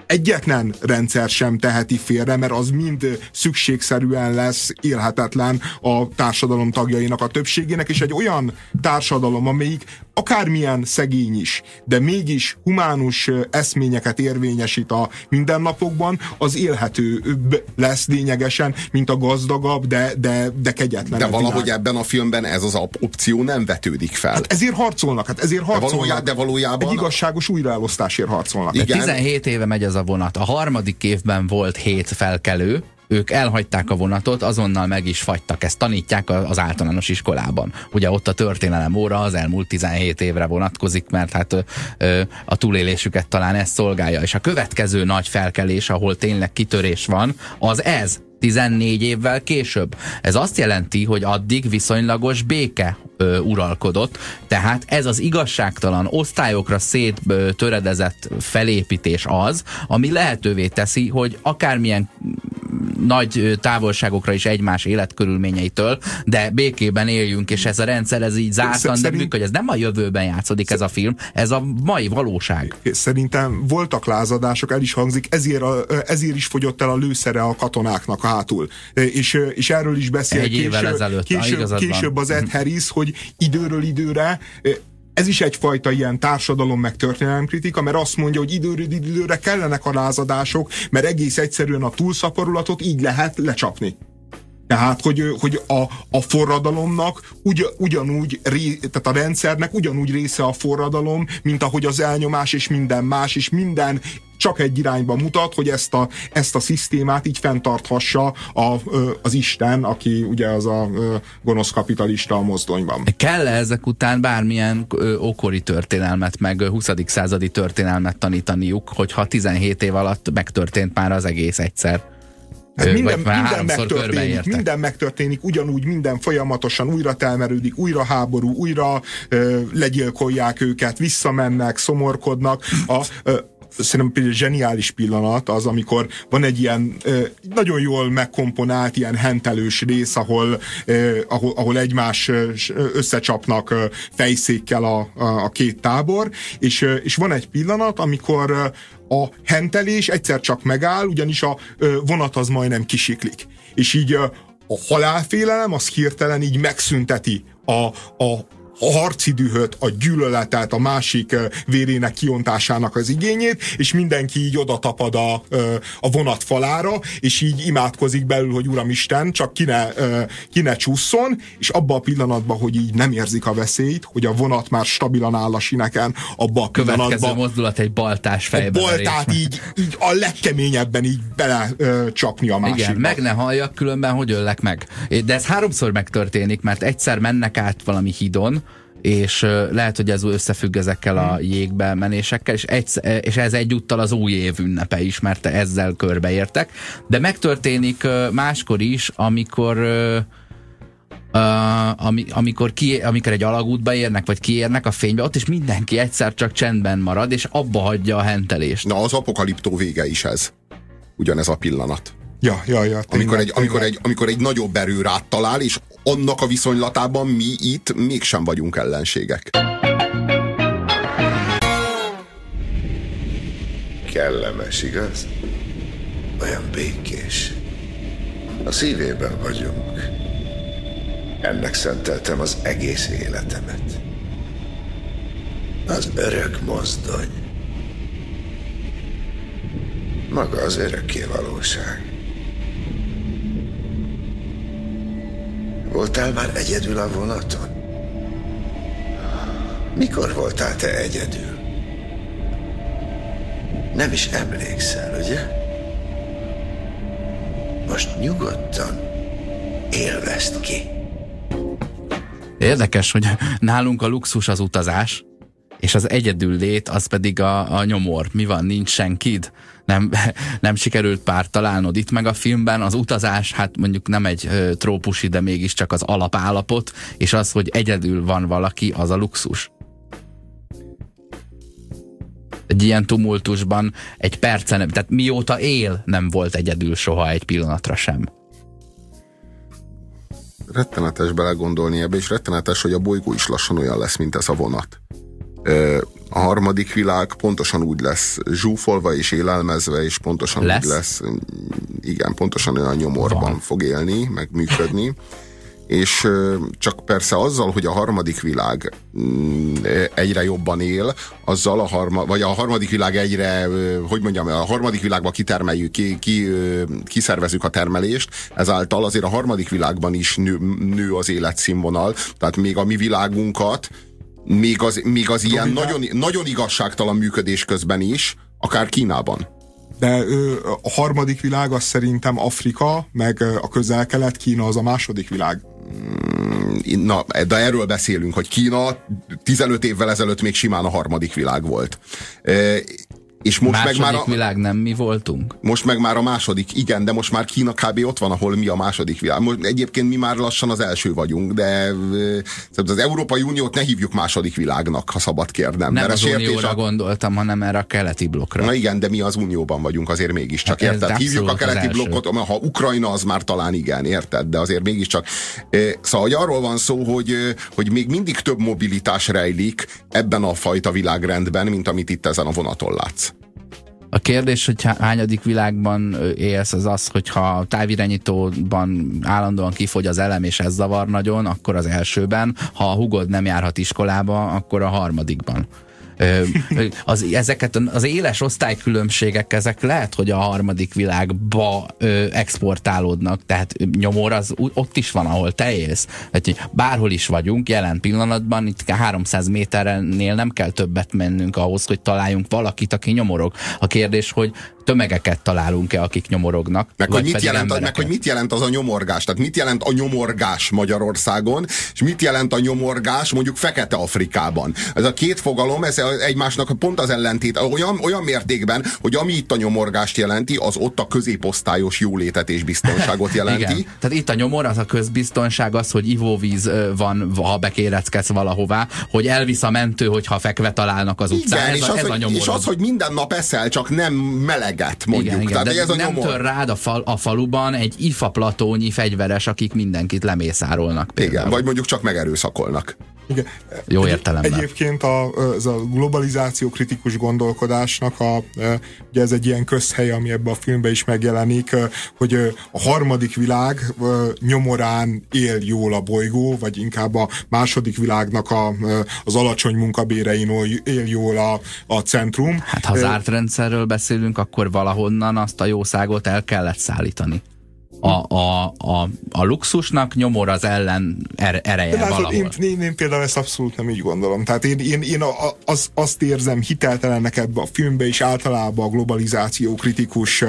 egyetlen rendszer sem teheti félre, mert az mind szükségszerűen lesz élhetetlen a társadalom tagjainak a többségének, és egy olyan társadalom, amelyik akármilyen szegény is, de mégis humánus eszményeket érvényesít a mindennapokban, az élhetőbb lesz lényegesen, mint a gazdagabb, de kegyetlen. De valahogy ebben a filmben ez az opció nem vetődik fel. Hát ezért harcolnak, De valójában egy igazságos újraelosztásért harcolnak. De 17 éve megy ez a vonat. A harmadik évben volt 7 felkelő, ők elhagyták a vonatot, azonnal meg is fagytak. Ezt tanítják az általános iskolában. Ugye ott a történelem óra az elmúlt 17 évre vonatkozik, mert hát a túlélésüket talán ez szolgálja. És a következő nagy felkelés, ahol tényleg kitörés van, az ez. 14 évvel később. Ez azt jelenti, hogy addig viszonylagos béke uralkodott, tehát ez az igazságtalan, osztályokra széttöredezett felépítés az, ami lehetővé teszi, hogy akármilyen nagy távolságokra is egymás életkörülményeitől, de békében éljünk, és ez a rendszer, ez így zártan, de működik, ez nem a jövőben játszódik ez a film, ez a mai valóság. Szerintem voltak lázadások, el is hangzik, ezért is fogyott el a lőszere a katonáknak hátul. És erről is beszél később az Ed Harris, hogy időről időre ez is egyfajta ilyen társadalom meg történelemkritika, mert azt mondja, hogy időről időre kellenek a lázadások, mert egész egyszerűen a túlszaporulatot így lehet lecsapni. Tehát, hogy a forradalomnak ugyanúgy, tehát a rendszernek ugyanúgy része a forradalom, mint ahogy az elnyomás és minden más, és minden csak egy irányba mutat, hogy ezt a szisztémát így fenntarthassa az Isten, aki ugye az a gonosz kapitalista a mozdonyban. Kell-e ezek után bármilyen ókori történelmet, meg 20. századi történelmet tanítaniuk, hogyha 17 év alatt megtörtént már az egész egyszer? Minden megtörténik, ugyanúgy minden folyamatosan újra telmerődik, újra háború, újra legyilkolják őket, visszamennek, szomorkodnak. Szerintem például zseniális pillanat az, amikor van egy ilyen nagyon jól megkomponált, ilyen hentelős rész, ahol egymás összecsapnak fejszékkel a két tábor, és van egy pillanat, amikor a hentelés egyszer csak megáll, ugyanis a vonat az majdnem kisiklik. És így a halálfélelem az hirtelen így megszünteti a harci dühöt, a gyűlöletet, a másik vérének kiontásának az igényét, és mindenki így oda tapad a vonat falára, és így imádkozik belül, hogy Uramisten, csak ki ne csúszson, és abban a pillanatban, hogy így nem érzik a veszélyt, hogy a vonat már stabilan áll a sineken, abban a pillanatban... Következő mozdulat egy baltás fejbe. A baltát így a legkeményebben így belecsapni a másikba. Igen, meg ne halljak, különben hogy öllek meg. De ez 3-szor megtörténik, mert egyszer mennek át valami hídon, és lehet, hogy ez összefügg ezekkel a jégbe menésekkel, és ez egyúttal az új év ünnepe is, mert ezzel körbeértek. De megtörténik máskor is, amikor egy alagútba érnek, vagy kiérnek a fénybe, ott is mindenki egyszer csak csendben marad, és abba hagyja a hentelést. Na, az apokaliptó vége is ez. Ugyanez a pillanat. Ja, amikor egy nagyobb erő rád talál, és annak a viszonylatában mi itt mégsem vagyunk ellenségek. Kellemes, igaz? Olyan békés. A szívében vagyunk. Ennek szenteltem az egész életemet. Az örök mozdony. Maga az örökké valóság. Voltál már egyedül a vonaton? Mikor voltál te egyedül? Nem is emlékszel, ugye? Most nyugodtan élvezd ki. Érdekes, hogy nálunk a luxus az utazás, és az egyedül lét, az pedig a nyomor. Mi van, nincs senkid? Nem sikerült párt találnod. Itt meg a filmben az utazás, hát mondjuk nem egy trópusi, de mégiscsak az alapállapot, és az, hogy egyedül van valaki, az a luxus. Egy ilyen tumultusban egy percen, tehát mióta él, nem volt egyedül soha egy pillanatra sem. Rettenetes belegondolni ebbe, és rettenetes, hogy a bolygó is lassan olyan lesz, mint ez a vonat. A harmadik világ pontosan úgy lesz zsúfolva és élelmezve, és pontosan úgy lesz, igen, pontosan olyan nyomorban fog élni, meg működni. És csak persze azzal, hogy a harmadik világ egyre jobban él, azzal vagy a harmadik világ egyre, hogy mondjam, a harmadik világban kitermeljük, kiszervezzük a termelést, ezáltal azért a harmadik világban is nő az életszínvonal, tehát még a mi világunkat, még az ilyen nagyon, nagyon igazságtalan működés közben is, akár Kínában. De a harmadik világ az szerintem Afrika, meg a Közel-Kelet, Kína az a második világ. Na, de erről beszélünk, hogy Kína 15 évvel ezelőtt még simán a harmadik világ volt. És most második meg már világ nem mi voltunk? Most meg már a második, igen, de most már Kína kb. Ott van, ahol mi a második világ. Most egyébként mi már lassan az első vagyunk, de az Európai Uniót ne hívjuk második világnak, ha szabad kérnem. Nem az Unióra gondoltam, hanem erre a keleti blokkra. Na igen, de mi az Unióban vagyunk azért mégiscsak, hát érted? Hívjuk a keleti blokkot, ha Ukrajna, az már talán igen, érted? De azért mégiscsak. Szóval, hogy arról van szó, hogy még mindig több mobilitás rejlik ebben a fajta világrendben, mint amit itt ezen a vonaton látsz. A kérdés, hogy hányadik világban élsz, az az, hogyha távirányítóban állandóan kifogy az elem, és ez zavar nagyon, akkor az elsőben, ha a hugod nem járhat iskolába, akkor a harmadikban. Ezeket az éles osztálykülönbségek, ezek lehet, hogy a harmadik világba exportálódnak, tehát nyomor az ott is van, ahol te élsz. Tehát, bárhol is vagyunk, jelen pillanatban, itt 300 méternél nem kell többet mennünk ahhoz, hogy találjunk valakit, aki nyomorog. A kérdés, hogy tömegeket találunk-e, akik nyomorognak. Meg hogy mit jelent az a nyomorgás? Tehát mit jelent a nyomorgás Magyarországon, és mit jelent a nyomorgás mondjuk Fekete-Afrikában? Ez a két fogalom, ez egymásnak pont az ellentét. Olyan mértékben, hogy ami itt a nyomorgást jelenti, az ott a középosztályos jólétet és biztonságot jelenti. Igen. Tehát itt a nyomor, az a közbiztonság, az, hogy ivóvíz van, ha bekéreckedsz valahová, hogy elvisz a mentő, hogyha fekve találnak az utcán. Igen, ez a nyomor. És az, hogy minden nap eszel, csak nem meleg. Mondjuk. Igen, tehát ez nem tör rád a faluban egy ifaplatónyi fegyveres, akik mindenkit lemészárolnak. Például. Igen, vagy mondjuk csak megerőszakolnak. Igen. Jó értelemben. Egyébként ez a globalizáció kritikus gondolkodásnak ugye ez egy ilyen közhely, ami ebben a filmben is megjelenik, hogy a harmadik világ nyomorán él jól a bolygó, vagy inkább a második világnak az alacsony munkabérein él jól a centrum. Hát ha zárt rendszerről beszélünk, akkor valahonnan azt a jószágot el kellett szállítani. A luxusnak nyomor az ellen ereje valahol. Én például ezt abszolút nem így gondolom. Tehát én azt érzem hiteltelennek ebbe a filmbe, és általában a globalizáció kritikus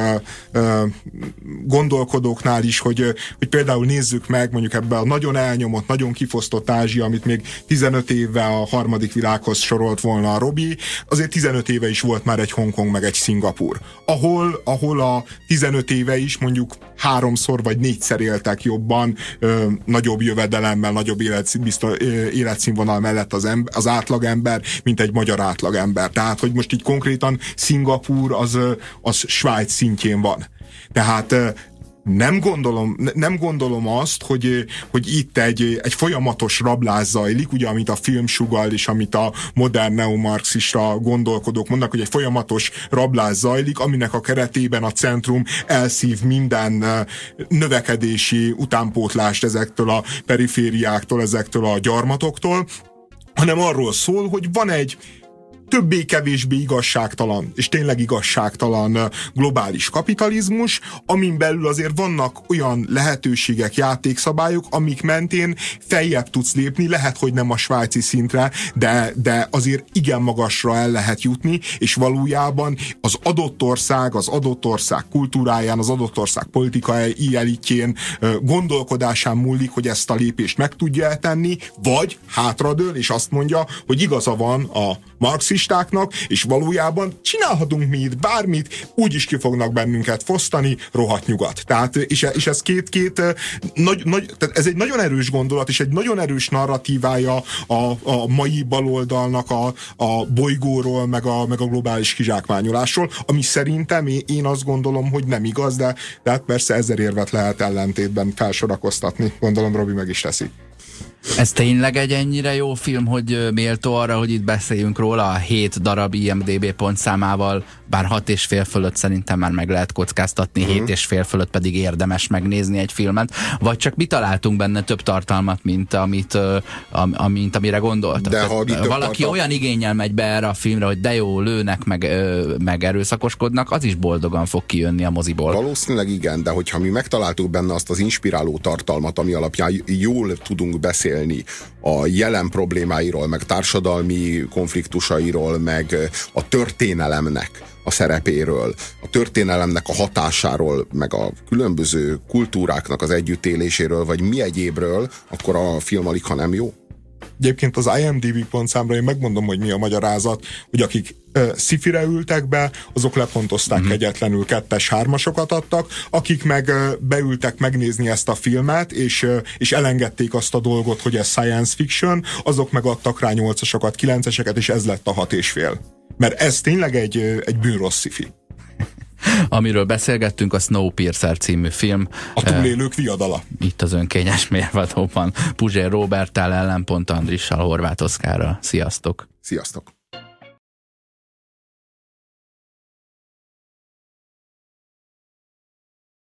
gondolkodóknál is, hogy például nézzük meg mondjuk ebbe a nagyon elnyomott, nagyon kifosztott Ázsia, amit még 15 évvel a harmadik világhoz sorolt volna a Robi, azért 15 éve is volt már egy Hongkong meg egy Szingapúr. Ahol a 15 éve is mondjuk 3-szor vagy 4-szer éltek jobban, nagyobb jövedelemmel, nagyobb életszínvonal mellett az átlagember, mint egy magyar átlagember. Tehát, hogy most így konkrétan Szingapúr az Svájc szintjén van. Tehát nem gondolom azt, hogy itt egy folyamatos rablás zajlik, ugye, amit a film sugall, és amit a modern neomarxista gondolkodók mondanak, hogy egy folyamatos rablás zajlik, aminek a keretében a centrum elszív minden növekedési utánpótlást ezektől a perifériáktól, ezektől a gyarmatoktól, hanem arról szól, hogy van egy többé-kevésbé igazságtalan, és tényleg igazságtalan globális kapitalizmus, amin belül azért vannak olyan lehetőségek, játékszabályok, amik mentén feljebb tudsz lépni, lehet, hogy nem a svájci szintre, de azért igen magasra el lehet jutni, és valójában az adott ország kultúráján, az adott ország politikai elitjén, gondolkodásán múlik, hogy ezt a lépést meg tudja tenni, vagy hátradől, és azt mondja, hogy igaza van a marxistáknak, és valójában csinálhatunk mi itt bármit, úgyis ki fognak bennünket fosztani, rohadt nyugat. Tehát, és ez tehát ez egy nagyon erős gondolat, és egy nagyon erős narratívája a mai baloldalnak a bolygóról, meg a globális kizsákmányolásról, ami szerintem én azt gondolom, hogy nem igaz, de hát persze 1000 érvet lehet ellentétben felsorakoztatni. Gondolom, Robi meg is teszi. Ez tényleg egy ennyire jó film, hogy méltó arra, hogy itt beszéljünk róla a 7 darab IMDb pontszámával, bár 6,5 fölött szerintem már meg lehet kockáztatni, 7,5 fölött pedig érdemes megnézni egy filmet, vagy csak mi találtunk benne több tartalmat, mint amire gondoltak. De ha valaki olyan igénnyel megy be erre a filmre, hogy de jó, lőnek, meg erőszakoskodnak, az is boldogan fog kijönni a moziból. Valószínűleg igen, de hogyha mi megtaláltuk benne azt az inspiráló tartalmat, ami alapján jól tudunk beszélni a jelen problémáiról, meg társadalmi konfliktusairól, meg a történelemnek a szerepéről, a történelemnek a hatásáról, meg a különböző kultúráknak az együttéléséről, vagy mi egyébről, akkor a film alig, ha nem jó. Egyébként az IMDb pontszámra én megmondom, hogy mi a magyarázat, hogy akik szifire ültek be, azok lepontozták kegyetlenül 2-es, 3-asokat adtak, akik meg beültek megnézni ezt a filmet, és elengedték azt a dolgot, hogy ez science fiction, azok meg adtak rá 8-asokat, 9-eseket, és ez lett a 6,5. Mert ez tényleg egy bűnrossz sci-fi. Amiről beszélgettünk, a Snowpiercer című film. A túlélők viadala. Itt az önkényes mérvadóban. Puzsér Róberttel, Ellenpont Andrissal, Horváth Oszkárral. Sziasztok! Sziasztok!